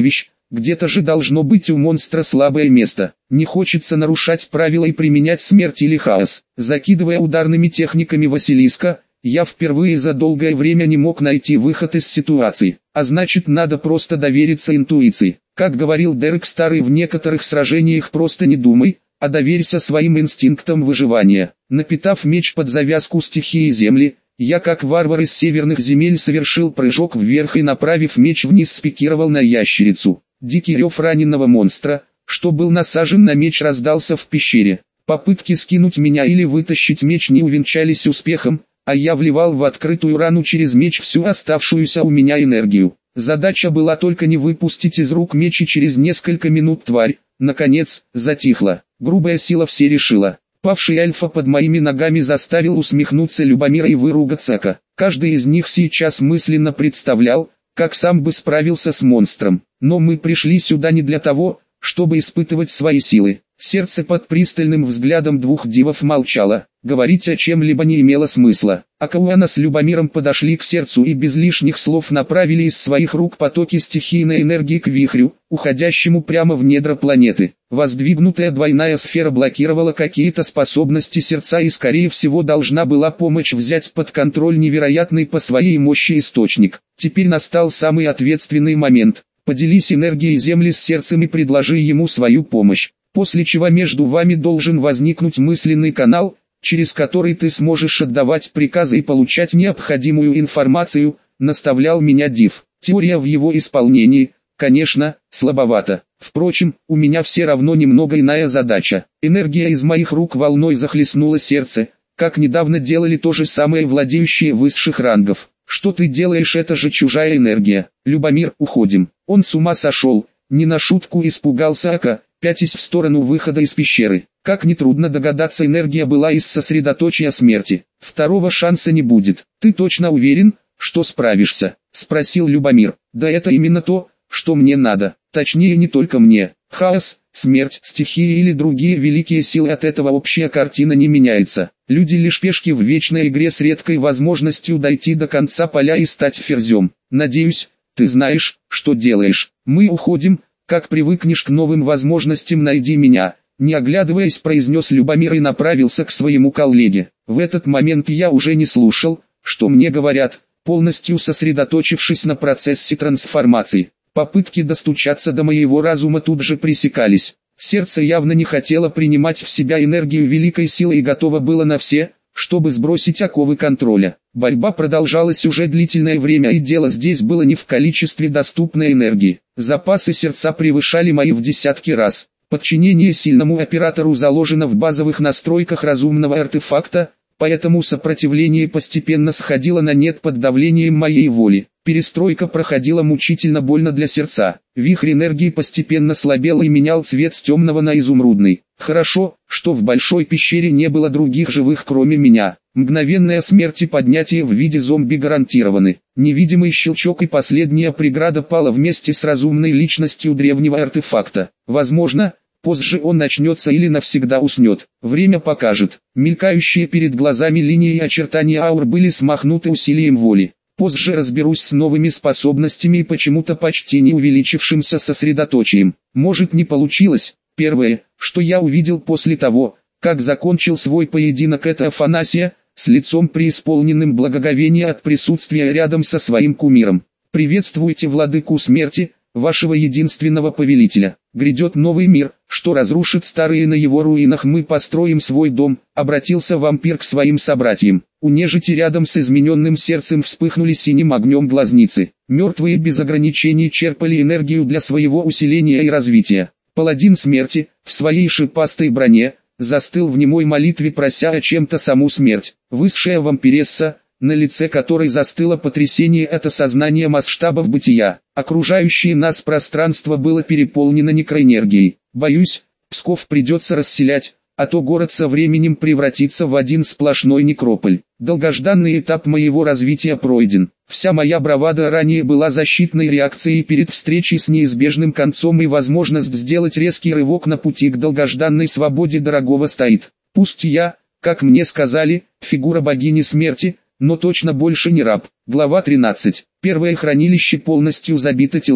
где-то же должно быть у монстра слабое место. Не хочется нарушать правила и применять смерть или хаос. Закидывая ударными техниками Василиска, я впервые за долгое время не мог найти выход из ситуации. А значит, надо просто довериться интуиции. Как говорил Дерек Старый, в некоторых сражениях просто не думай, а доверься своим инстинктам выживания. Напитав меч под завязку стихии земли, я как варвар из северных земель совершил прыжок вверх и, направив меч вниз, спикировал на ящерицу. Дикий рев раненого монстра, что был насажен на меч, раздался в пещере. Попытки скинуть меня или вытащить меч не увенчались успехом, а я вливал в открытую рану через меч всю оставшуюся у меня энергию. Задача была только не выпустить из рук меч, и через несколько минут тварь, наконец, затихла. Грубая сила все решила. Павший альфа под моими ногами заставил усмехнуться Любомира и выругаться Ака. Каждый из них сейчас мысленно представлял, как сам бы справился с монстром. Но мы пришли сюда не для того, чтобы испытывать свои силы. Сердце под пристальным взглядом двух дивов молчало. Говорить о чем-либо не имело смысла. Акауана с Любомиром подошли к сердцу и без лишних слов направили из своих рук потоки стихийной энергии к вихрю, уходящему прямо в недра планеты. Воздвигнутая двойная сфера блокировала какие-то способности сердца и, скорее всего, должна была помочь взять под контроль невероятный по своей мощи источник. Теперь настал самый ответственный момент. Поделись энергией Земли с сердцем и предложи ему свою помощь. После чего между вами должен возникнуть мысленный канал, через который ты сможешь отдавать приказы и получать необходимую информацию, наставлял меня Див. Теория в его исполнении, конечно, слабовата. Впрочем, у меня все равно немного иная задача. Энергия из моих рук волной захлестнула сердце, как недавно делали то же самое владеющие высших рангов. Что ты делаешь, это же чужая энергия. Любомир, уходим. Он с ума сошел, не на шутку испугался Ака, пятясь в сторону выхода из пещеры. Как нетрудно догадаться, энергия была из сосредоточия смерти. Второго шанса не будет. Ты точно уверен, что справишься? Спросил Любомир. Да это именно то, что мне надо. Точнее, не только мне. Хаос, смерть, стихии или другие великие силы, от этого общая картина не меняется. Люди лишь пешки в вечной игре с редкой возможностью дойти до конца поля и стать ферзем. Надеюсь, ты знаешь, что делаешь. Мы уходим. Как привыкнешь к новым возможностям, найди меня. Не оглядываясь, произнес Любомир и направился к своему коллеге. В этот момент я уже не слушал, что мне говорят, полностью сосредоточившись на процессе трансформации. Попытки достучаться до моего разума тут же пресекались. Сердце явно не хотело принимать в себя энергию великой силы и готово было на все, чтобы сбросить оковы контроля. Борьба продолжалась уже длительное время, и дело здесь было не в количестве доступной энергии. Запасы сердца превышали мои в десятки раз. Подчинение сильному оператору заложено в базовых настройках разумного артефакта, поэтому сопротивление постепенно сходило на нет под давлением моей воли. Перестройка проходила мучительно больно для сердца. Вихрь энергии постепенно слабел и менял цвет с темного на изумрудный. Хорошо, что в большой пещере не было других живых кроме меня. Мгновенная смерть и поднятие в виде зомби гарантированы. Невидимый щелчок, и последняя преграда пала вместе с разумной личностью древнего артефакта. Возможно, позже он начнется или навсегда уснет. Время покажет. Мелькающие перед глазами линии и очертания аур были смахнуты усилием воли. Позже разберусь с новыми способностями и почему-то почти не увеличившимся сосредоточием. Может, не получилось. Первое, что я увидел после того, как закончил свой поединок, это Афанасия, с лицом преисполненным благоговения от присутствия рядом со своим кумиром. «Приветствуйте владыку смерти, вашего единственного повелителя. Грядет новый мир, что разрушит старые, на его руинах мы построим свой дом», — обратился вампир к своим собратьям. У нежити рядом с измененным сердцем вспыхнули синим огнем глазницы. Мертвые без ограничений черпали энергию для своего усиления и развития. Паладин смерти, в своей шипастой броне, застыл в немой молитве, прося о чем-то саму смерть. Высшая вампиресса, на лице которой застыло потрясение от осознания масштабов бытия. Окружающее нас пространство было переполнено некроэнергией. Боюсь, Псков придется расселять, а то город со временем превратится в один сплошной некрополь. Долгожданный этап моего развития пройден. Вся моя бравада ранее была защитной реакцией перед встречей с неизбежным концом, и возможность сделать резкий рывок на пути к долгожданной свободе дорогого стоит. Пусть я, как мне сказали, фигура богини смерти, но точно больше не раб. Глава тринадцать. Первое хранилище полностью забито телами.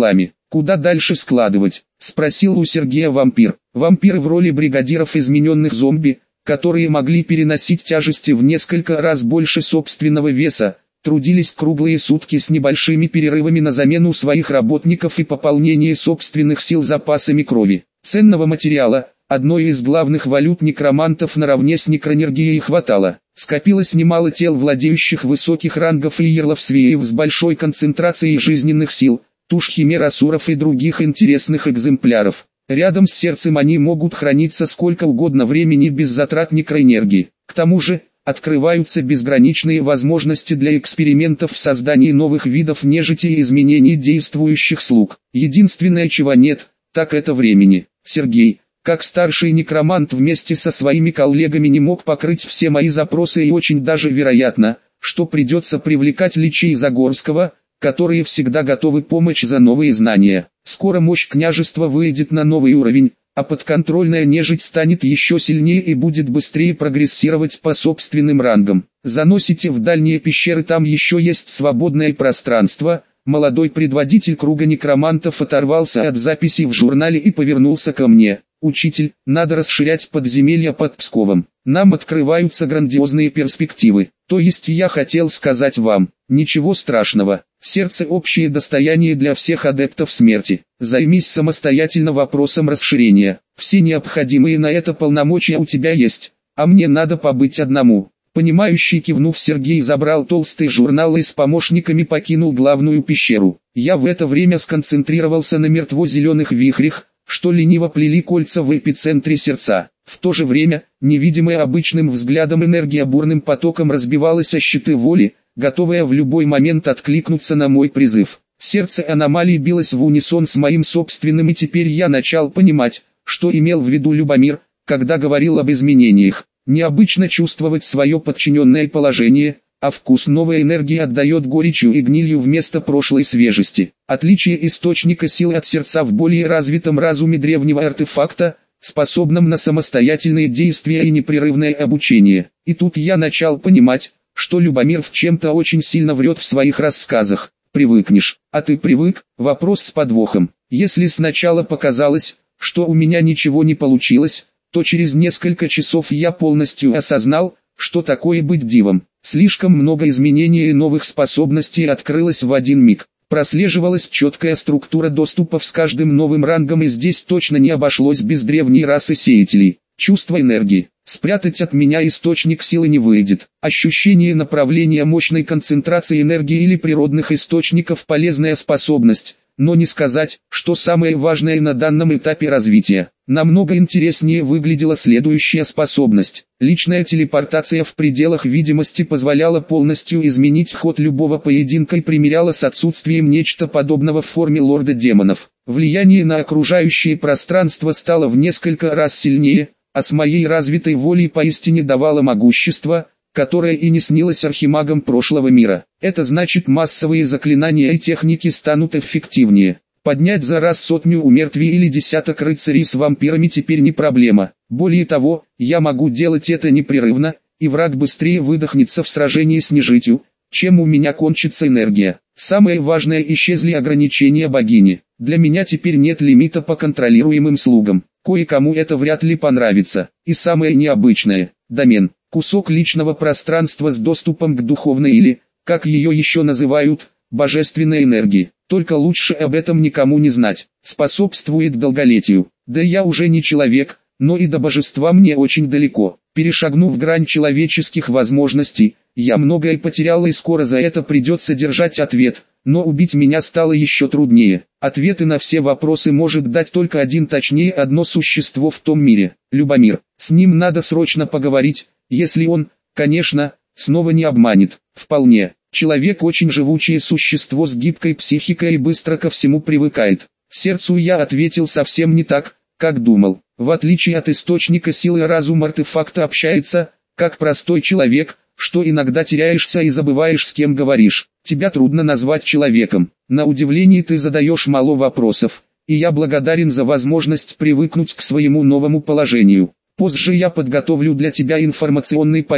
Куда дальше складывать? Спросил у Сергея вампир. Вампиры в роли бригадиров измененных зомби, которые могли переносить тяжести в несколько раз больше собственного веса, трудились круглые сутки с небольшими перерывами на замену своих работников и пополнение собственных сил запасами крови, ценного материала. Одной из главных валют некромантов наравне с некроэнергией хватало. Скопилось немало тел владеющих высоких рангов и ярлов-свеев с большой концентрацией жизненных сил, туш химер асуров и других интересных экземпляров. Рядом с сердцем они могут храниться сколько угодно времени без затрат некроэнергии. К тому же, открываются безграничные возможности для экспериментов в создании новых видов нежити и изменений действующих слуг. Единственное, чего нет, так это времени. Сергей, как старший некромант, вместе со своими коллегами не мог покрыть все мои запросы, и очень даже вероятно, что придется привлекать личей Загорского, которые всегда готовы помочь за новые знания. Скоро мощь княжества выйдет на новый уровень, а подконтрольная нежить станет еще сильнее и будет быстрее прогрессировать по собственным рангам. Заносите в дальние пещеры, там еще есть свободное пространство. Молодой предводитель круга некромантов оторвался от записей в журнале и повернулся ко мне. «Учитель, надо расширять подземелья под Псковом. Нам открываются грандиозные перспективы. То есть я хотел сказать вам, ничего страшного. Сердце – общее достояние для всех адептов смерти. Займись самостоятельно вопросом расширения. Все необходимые на это полномочия у тебя есть, а мне надо побыть одному». Понимающий кивнув, Сергей забрал толстый журнал и с помощниками покинул главную пещеру. Я в это время сконцентрировался на мертво-зеленых вихрях, что лениво плели кольца в эпицентре сердца. В то же время, невидимая обычным взглядом энергия бурным потоком разбивалась о щиты воли, готовая в любой момент откликнуться на мой призыв. Сердце аномалии билось в унисон с моим собственным, и теперь я начал понимать, что имел в виду Любомир, когда говорил об изменениях. Необычно чувствовать свое подчиненное положение, а вкус новой энергии отдает горечью и гнилью вместо прошлой свежести. Отличие источника силы от сердца в более развитом разуме древнего артефакта, способном на самостоятельные действия и непрерывное обучение. И тут я начал понимать, что Любомир в чем-то очень сильно врет в своих рассказах. «Привыкнешь, а ты привык?» Вопрос с подвохом. Если сначала показалось, что у меня ничего не получилось, то через несколько часов я полностью осознал, что такое быть дивом. Слишком много изменений и новых способностей открылось в один миг. Прослеживалась четкая структура доступов с каждым новым рангом, и здесь точно не обошлось без древней расы сеятелей. Чувство энергии. Спрятать от меня источник силы не выйдет. Ощущение направления мощной концентрации энергии или природных источников – полезная способность, но не сказать, что самое важное на данном этапе развития. Намного интереснее выглядела следующая способность. Личная телепортация в пределах видимости позволяла полностью изменить ход любого поединка и примиряла с отсутствием нечто подобного в форме лорда демонов. Влияние на окружающее пространство стало в несколько раз сильнее, а с моей развитой волей поистине давало могущество, которое и не снилось архимагам прошлого мира. Это значит, массовые заклинания и техники станут эффективнее. Поднять за раз сотню умертвий или десяток рыцарей с вампирами теперь не проблема. Более того, я могу делать это непрерывно, и враг быстрее выдохнется в сражении с нежитью, чем у меня кончится энергия. Самое важное, исчезли ограничения богини. Для меня теперь нет лимита по контролируемым слугам. Кое-кому это вряд ли понравится. И самое необычное – домен. Кусок личного пространства с доступом к духовной или, как ее еще называют, божественной энергии. Только лучше об этом никому не знать. Способствует долголетию. Да я уже не человек, но и до божества мне очень далеко. Перешагнув грань человеческих возможностей, я многое потерял, и скоро за это придется держать ответ. Но убить меня стало еще труднее. Ответы на все вопросы может дать только один, точнее одно существо в том мире – Любомир. С ним надо срочно поговорить, если он, конечно, снова не обманет. Вполне. Человек очень живучее существо с гибкой психикой и быстро ко всему привыкает. Сердцу я ответил совсем не так, как думал. В отличие от источника силы, разум артефакта общается, как простой человек, что иногда теряешься и забываешь, с кем говоришь. Тебя трудно назвать человеком. На удивление ты задаешь мало вопросов, и я благодарен за возможность привыкнуть к своему новому положению. Позже я подготовлю для тебя информационный пакет,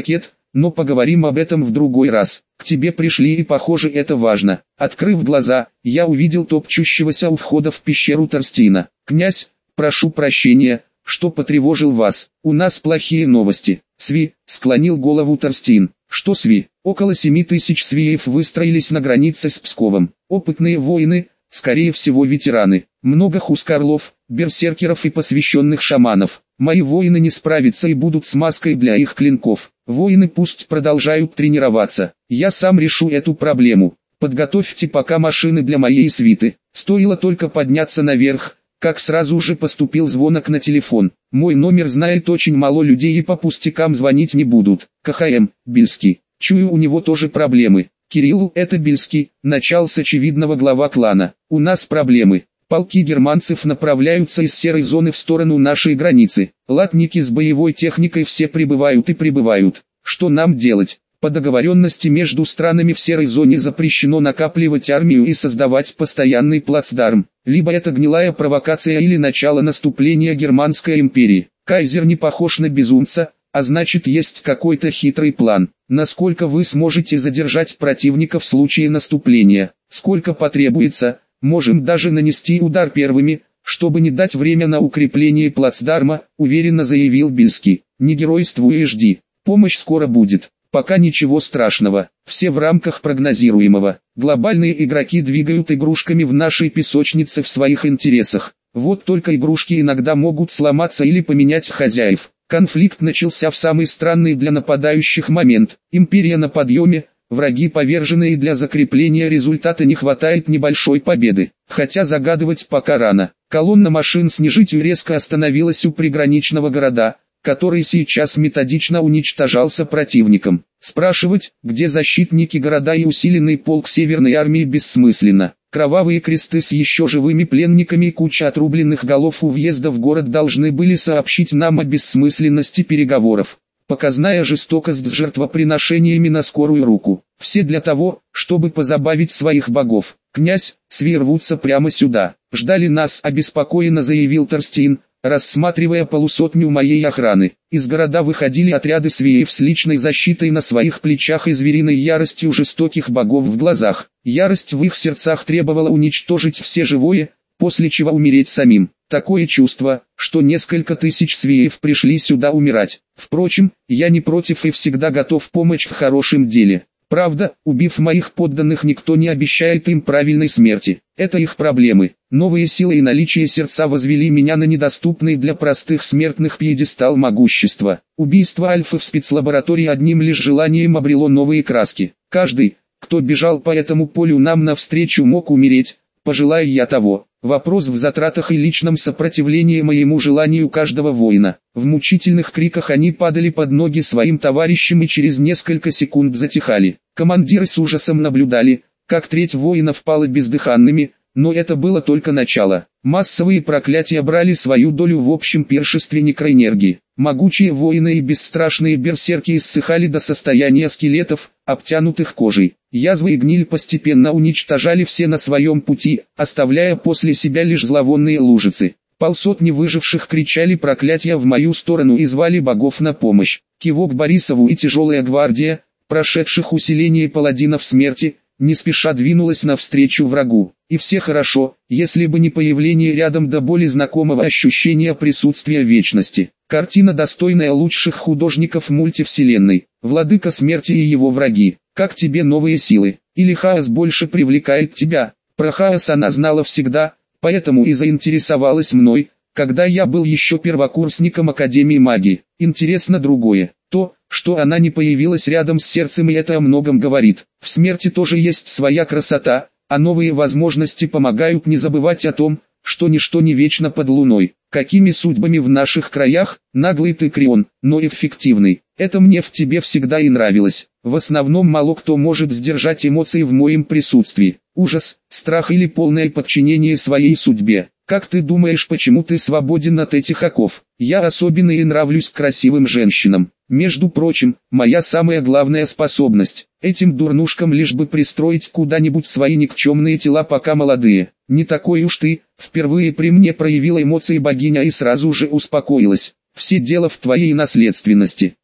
но поговорим об этом в другой раз. К тебе пришли и похоже это важно. Открыв глаза, я увидел топчущегося у входа в пещеру Торстина. Князь, прошу прощения, что потревожил вас. У нас плохие новости. Сви, склонил голову Торстин. Что Сви? Около семи тысяч свиев выстроились на границе с Псковом. Опытные воины, скорее всего ветераны. Много хускарлов, берсеркеров и посвященных шаманов. Мои воины не справятся и будут смазкой для их клинков. Воины пусть продолжают тренироваться. Я сам решу эту проблему. Подготовьте пока машины для моей свиты. Стоило только подняться наверх, как сразу же поступил звонок на телефон. Мой номер знает очень мало людей и по пустякам звонить не будут. КХМ, Бельский. Чую, у него тоже проблемы. Кирилл, это Бельский, начал с очевидного глава клана. У нас проблемы. Полки германцев направляются из серой зоны в сторону нашей границы. Латники с боевой техникой все прибывают и прибывают. Что нам делать? По договоренности между странами в серой зоне запрещено накапливать армию и создавать постоянный плацдарм. Либо это гнилая провокация или начало наступления Германской империи. Кайзер не похож на безумца, а значит есть какой-то хитрый план. Насколько вы сможете задержать противника в случае наступления? Сколько потребуется? Можем даже нанести удар первыми, чтобы не дать время на укрепление плацдарма, уверенно заявил Бельский. Не геройствуй и жди. Помощь скоро будет. Пока ничего страшного. Все в рамках прогнозируемого. Глобальные игроки двигают игрушками в нашей песочнице в своих интересах. Вот только игрушки иногда могут сломаться или поменять хозяев. Конфликт начался в самый странный для нападающих момент. Империя на подъеме. Враги повержены и для закрепления результата не хватает небольшой победы. Хотя загадывать пока рано. Колонна машин с нежитью резко остановилась у приграничного города, который сейчас методично уничтожался противником. Спрашивать, где защитники города и усиленный полк Северной армии бессмысленно. Кровавые кресты с еще живыми пленниками и куча отрубленных голов у въезда в город должны были сообщить нам о бессмысленности переговоров. Показная жестокость с жертвоприношениями на скорую руку. Все для того, чтобы позабавить своих богов. Князь, Сви рвутся прямо сюда. Ждали нас, обеспокоенно заявил Торстин, рассматривая полусотню моей охраны. Из города выходили отряды свиев с личной защитой на своих плечах и звериной яростью жестоких богов в глазах. Ярость в их сердцах требовала уничтожить все живое, после чего умереть самим. Такое чувство, что несколько тысяч свиев пришли сюда умирать. Впрочем, я не против и всегда готов помочь в хорошем деле. Правда, убив моих подданных, никто не обещает им правильной смерти. Это их проблемы. Новые силы и наличие сердца возвели меня на недоступный для простых смертных пьедестал могущества. Убийство Альфы в спецлаборатории одним лишь желанием обрело новые краски. Каждый, кто бежал по этому полю нам навстречу, мог умереть, пожелая я того. Вопрос в затратах и личном сопротивлении моему желанию каждого воина. В мучительных криках они падали под ноги своим товарищам и через несколько секунд затихали. Командиры с ужасом наблюдали, как треть воинов пала бездыханными, но это было только начало. Массовые проклятия брали свою долю в общем пиршестве некроэнергии. Могучие воины и бесстрашные берсерки иссыхали до состояния скелетов, обтянутых кожей. Язвы и гниль постепенно уничтожали все на своем пути, оставляя после себя лишь зловонные лужицы. Полсотни выживших кричали проклятия в мою сторону и звали богов на помощь. Кивок Борисову и тяжелая гвардия, прошедших усиление паладинов смерти, не спеша двинулась навстречу врагу. И все хорошо, если бы не появление рядом до боли знакомого ощущения присутствия вечности. Картина, достойная лучших художников мультивселенной. Владыка смерти и его враги. Как тебе новые силы? Или хаос больше привлекает тебя? Про хаос она знала всегда, поэтому и заинтересовалась мной, когда я был еще первокурсником Академии магии. Интересно другое. То, что она не появилась рядом с сердцем, и это о многом говорит. В смерти тоже есть своя красота, а новые возможности помогают не забывать о том, что ничто не вечно под луной. Какими судьбами в наших краях? Наглый ты, Крион, но эффективный. Это мне в тебе всегда и нравилось. В основном мало кто может сдержать эмоции в моем присутствии. Ужас, страх или полное подчинение своей судьбе. Как ты думаешь, почему ты свободен от этих оков? Я особенно и нравлюсь красивым женщинам. Между прочим, моя самая главная способность. Этим дурнушкам лишь бы пристроить куда-нибудь свои никчемные тела, пока молодые. Не такой уж ты. Впервые при мне проявила эмоции богиня и сразу же успокоилась. Все дело в твоей наследственности.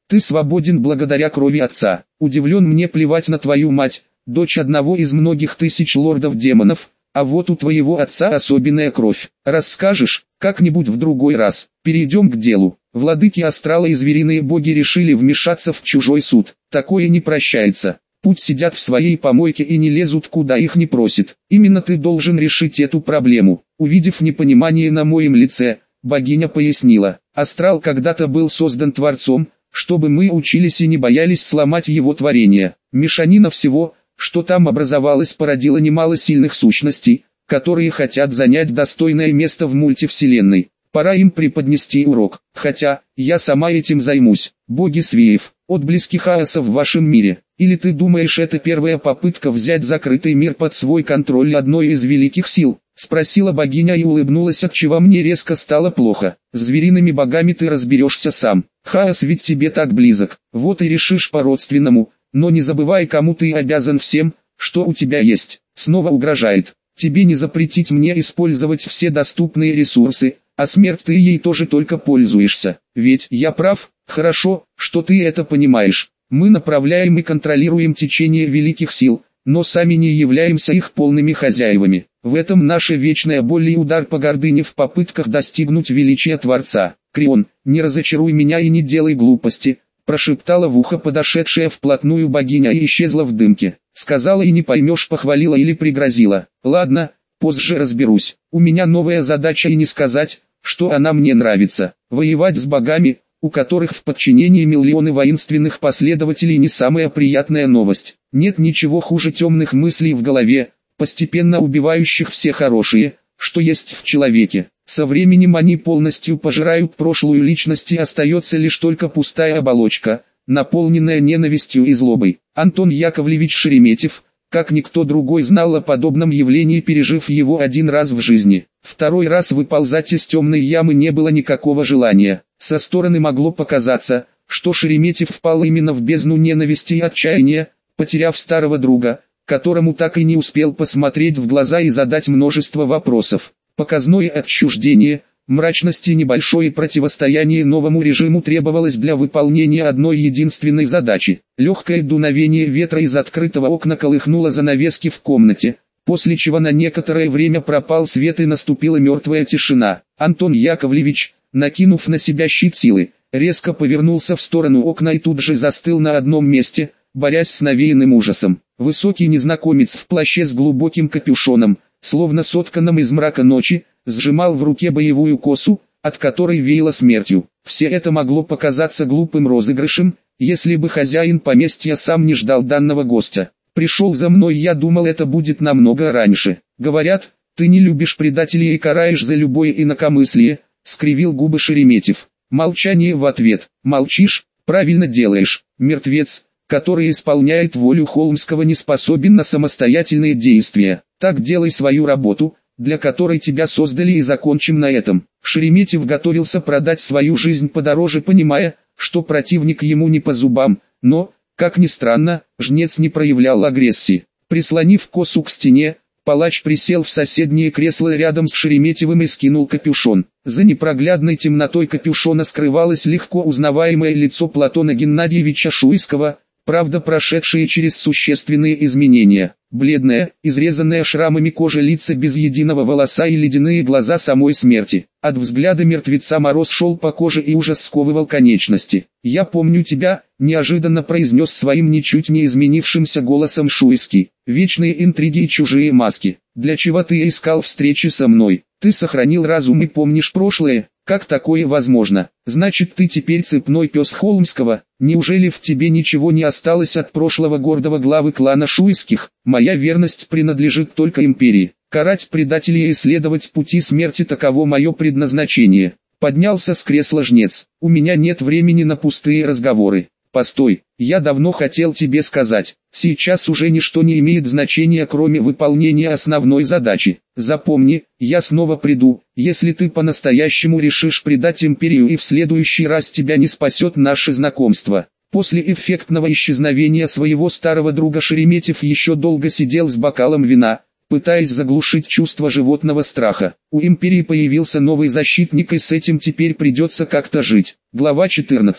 Ты свободен благодаря крови отца. Удивлен, мне плевать на твою мать, дочь одного из многих тысяч лордов-демонов, а вот у твоего отца особенная кровь. Расскажешь, как-нибудь в другой раз. Перейдем к делу. Владыки астрала и звериные боги решили вмешаться в чужой суд. Такое не прощается. Путь сидят в своей помойке и не лезут, куда их не просит. Именно ты должен решить эту проблему. Увидев непонимание на моем лице, богиня пояснила. Астрал когда-то был создан Творцом, чтобы мы учились и не боялись сломать его творение. Мешанина всего, что там образовалось, породила немало сильных сущностей, которые хотят занять достойное место в мультивселенной. Пора им преподнести урок, хотя, я сама этим займусь. Боги Свеев, отблески хаоса в вашем мире. Или ты думаешь, это первая попытка взять закрытый мир под свой контроль одной из великих сил? Спросила богиня и улыбнулась, отчего мне резко стало плохо. С звериными богами ты разберешься сам. Хаос ведь тебе так близок, вот и решишь по-родственному. Но не забывай, кому ты обязан всем, что у тебя есть. Снова угрожает. Тебе не запретить мне использовать все доступные ресурсы, а смерть ты ей тоже только пользуешься. Ведь я прав, хорошо, что ты это понимаешь. Мы направляем и контролируем течение великих сил, но сами не являемся их полными хозяевами. В этом наша вечная боль и удар по гордыне в попытках достигнуть величия Творца. Крион, не разочаруй меня и не делай глупости, прошептала в ухо подошедшая вплотную богиня и исчезла в дымке. Сказала и не поймешь, похвалила или пригрозила. Ладно, позже разберусь. У меня новая задача, и не сказать, что она мне нравится. Воевать с богами, у которых в подчинении миллионы воинственных последователей, не самая приятная новость. Нет ничего хуже темных мыслей в голове, постепенно убивающих все хорошие, что есть в человеке. Со временем они полностью пожирают прошлую личность, и остается лишь только пустая оболочка, наполненная ненавистью и злобой. Антон Яковлевич Шереметьев, как никто другой, знал о подобном явлении, пережив его один раз в жизни. Второй раз выползать из темной ямы не было никакого желания. Со стороны могло показаться, что Шереметьев впал именно в бездну ненависти и отчаяния, потеряв старого друга, которому так и не успел посмотреть в глаза и задать множество вопросов. Показное отчуждение, мрачность и небольшое противостояние новому режиму требовалось для выполнения одной единственной задачи. Легкое дуновение ветра из открытого окна колыхнуло занавески в комнате, после чего на некоторое время пропал свет и наступила мертвая тишина. Антон Яковлевич, накинув на себя щит силы, резко повернулся в сторону окна и тут же застыл на одном месте, борясь с навеянным ужасом. Высокий незнакомец в плаще с глубоким капюшоном, словно сотканном из мрака ночи, сжимал в руке боевую косу, от которой веяло смертью. Все это могло показаться глупым розыгрышем, если бы хозяин поместья сам не ждал данного гостя. «Пришел за мной, я думал, это будет намного раньше. Говорят, ты не любишь предателей и караешь за любое инакомыслие», — скривил губы Шереметьев. Молчание в ответ. «Молчишь? Правильно делаешь. Мертвец, который исполняет волю Холмского, не способен на самостоятельные действия. Так делай свою работу, для которой тебя создали, и закончим на этом». Шереметьев готовился продать свою жизнь подороже, понимая, что противник ему не по зубам, но, как ни странно, жнец не проявлял агрессии. Прислонив косу к стене, палач присел в соседнее кресло рядом с Шереметьевым и скинул капюшон. За непроглядной темнотой капюшона скрывалось легко узнаваемое лицо Платона Геннадьевича Шуйского, правда прошедшее через существенные изменения. Бледная, изрезанная шрамами кожа лица без единого волоса и ледяные глаза самой смерти. От взгляда мертвеца мороз шел по коже и ужас сковывал конечности. «Я помню тебя», — неожиданно произнес своим ничуть не изменившимся голосом Шуйский. «Вечные интриги и чужие маски. Для чего ты искал встречи со мной? Ты сохранил разум и помнишь прошлое. Как такое возможно? Значит, ты теперь цепной пес Холмского? Неужели в тебе ничего не осталось от прошлого гордого главы клана Шуйских? Моя верность принадлежит только империи. Карать предателей и исследовать пути смерти — таково мое предназначение». Поднялся с кресла жнец. «У меня нет времени на пустые разговоры. Постой, я давно хотел тебе сказать. Сейчас уже ничто не имеет значения, кроме выполнения основной задачи. Запомни, я снова приду, если ты по-настоящему решишь предать империю, и в следующий раз тебя не спасет наше знакомство». После эффектного исчезновения своего старого друга Шереметьев еще долго сидел с бокалом вина, пытаясь заглушить чувство животного страха. У империи появился новый защитник, и с этим теперь придется как-то жить. Глава четырнадцать.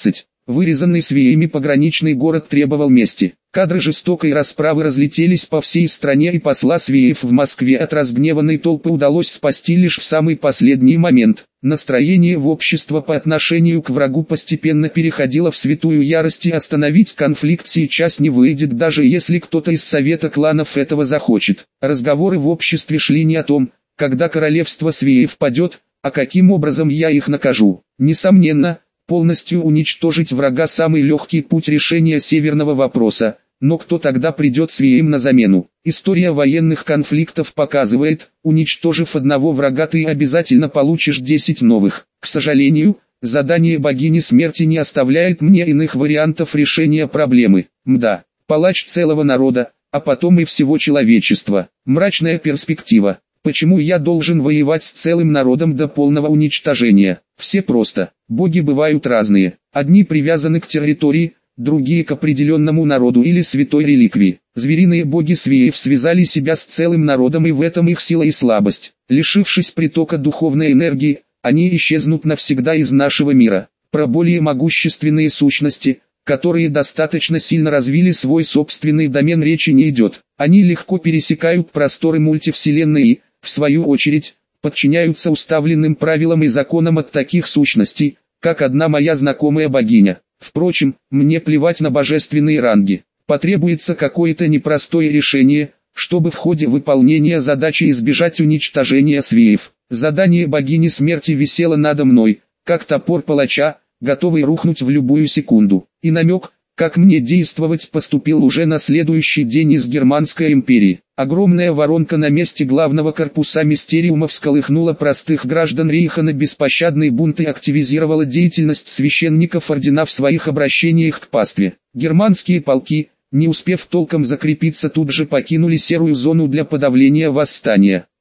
Вырезанный свеями пограничный город требовал мести. Кадры жестокой расправы разлетелись по всей стране, и посла свеев в Москве от разгневанной толпы удалось спасти лишь в самый последний момент. Настроение в обществе по отношению к врагу постепенно переходило в святую ярость, и остановить конфликт сейчас не выйдет, даже если кто-то из совета кланов этого захочет. Разговоры в обществе шли не о том, когда королевство свеев падет, а каким образом я их накажу. Несомненно, полностью уничтожить врага — самый легкий путь решения северного вопроса, но кто тогда придет свеям на замену? История военных конфликтов показывает, уничтожив одного врага, ты обязательно получишь десять новых. К сожалению, задание богини смерти не оставляет мне иных вариантов решения проблемы. Мда, палач целого народа, а потом и всего человечества. Мрачная перспектива. Почему я должен воевать с целым народом до полного уничтожения? Все просто. Боги бывают разные. Одни привязаны к территории, другие к определенному народу или святой реликвии. Звериные боги свеев связали себя с целым народом, и в этом их сила и слабость. Лишившись притока духовной энергии, они исчезнут навсегда из нашего мира. Про более могущественные сущности, которые достаточно сильно развили свой собственный домен, речи не идет. Они легко пересекают просторы мультивселенной и, в свою очередь, подчиняются уставленным правилам и законам от таких сущностей, как одна моя знакомая богиня. Впрочем, мне плевать на божественные ранги. Потребуется какое-то непростое решение, чтобы в ходе выполнения задачи избежать уничтожения свеев. Задание богини смерти висело надо мной, как топор палача, готовый рухнуть в любую секунду. И намек, как мне действовать, поступил уже на следующий день из Германской империи. Огромная воронка на месте главного корпуса мистериумов всколыхнула простых граждан Рейха на беспощадный бунт и активизировала деятельность священников ордена в своих обращениях к пастве. Германские полки, не успев толком закрепиться, тут же покинули серую зону для подавления восстания.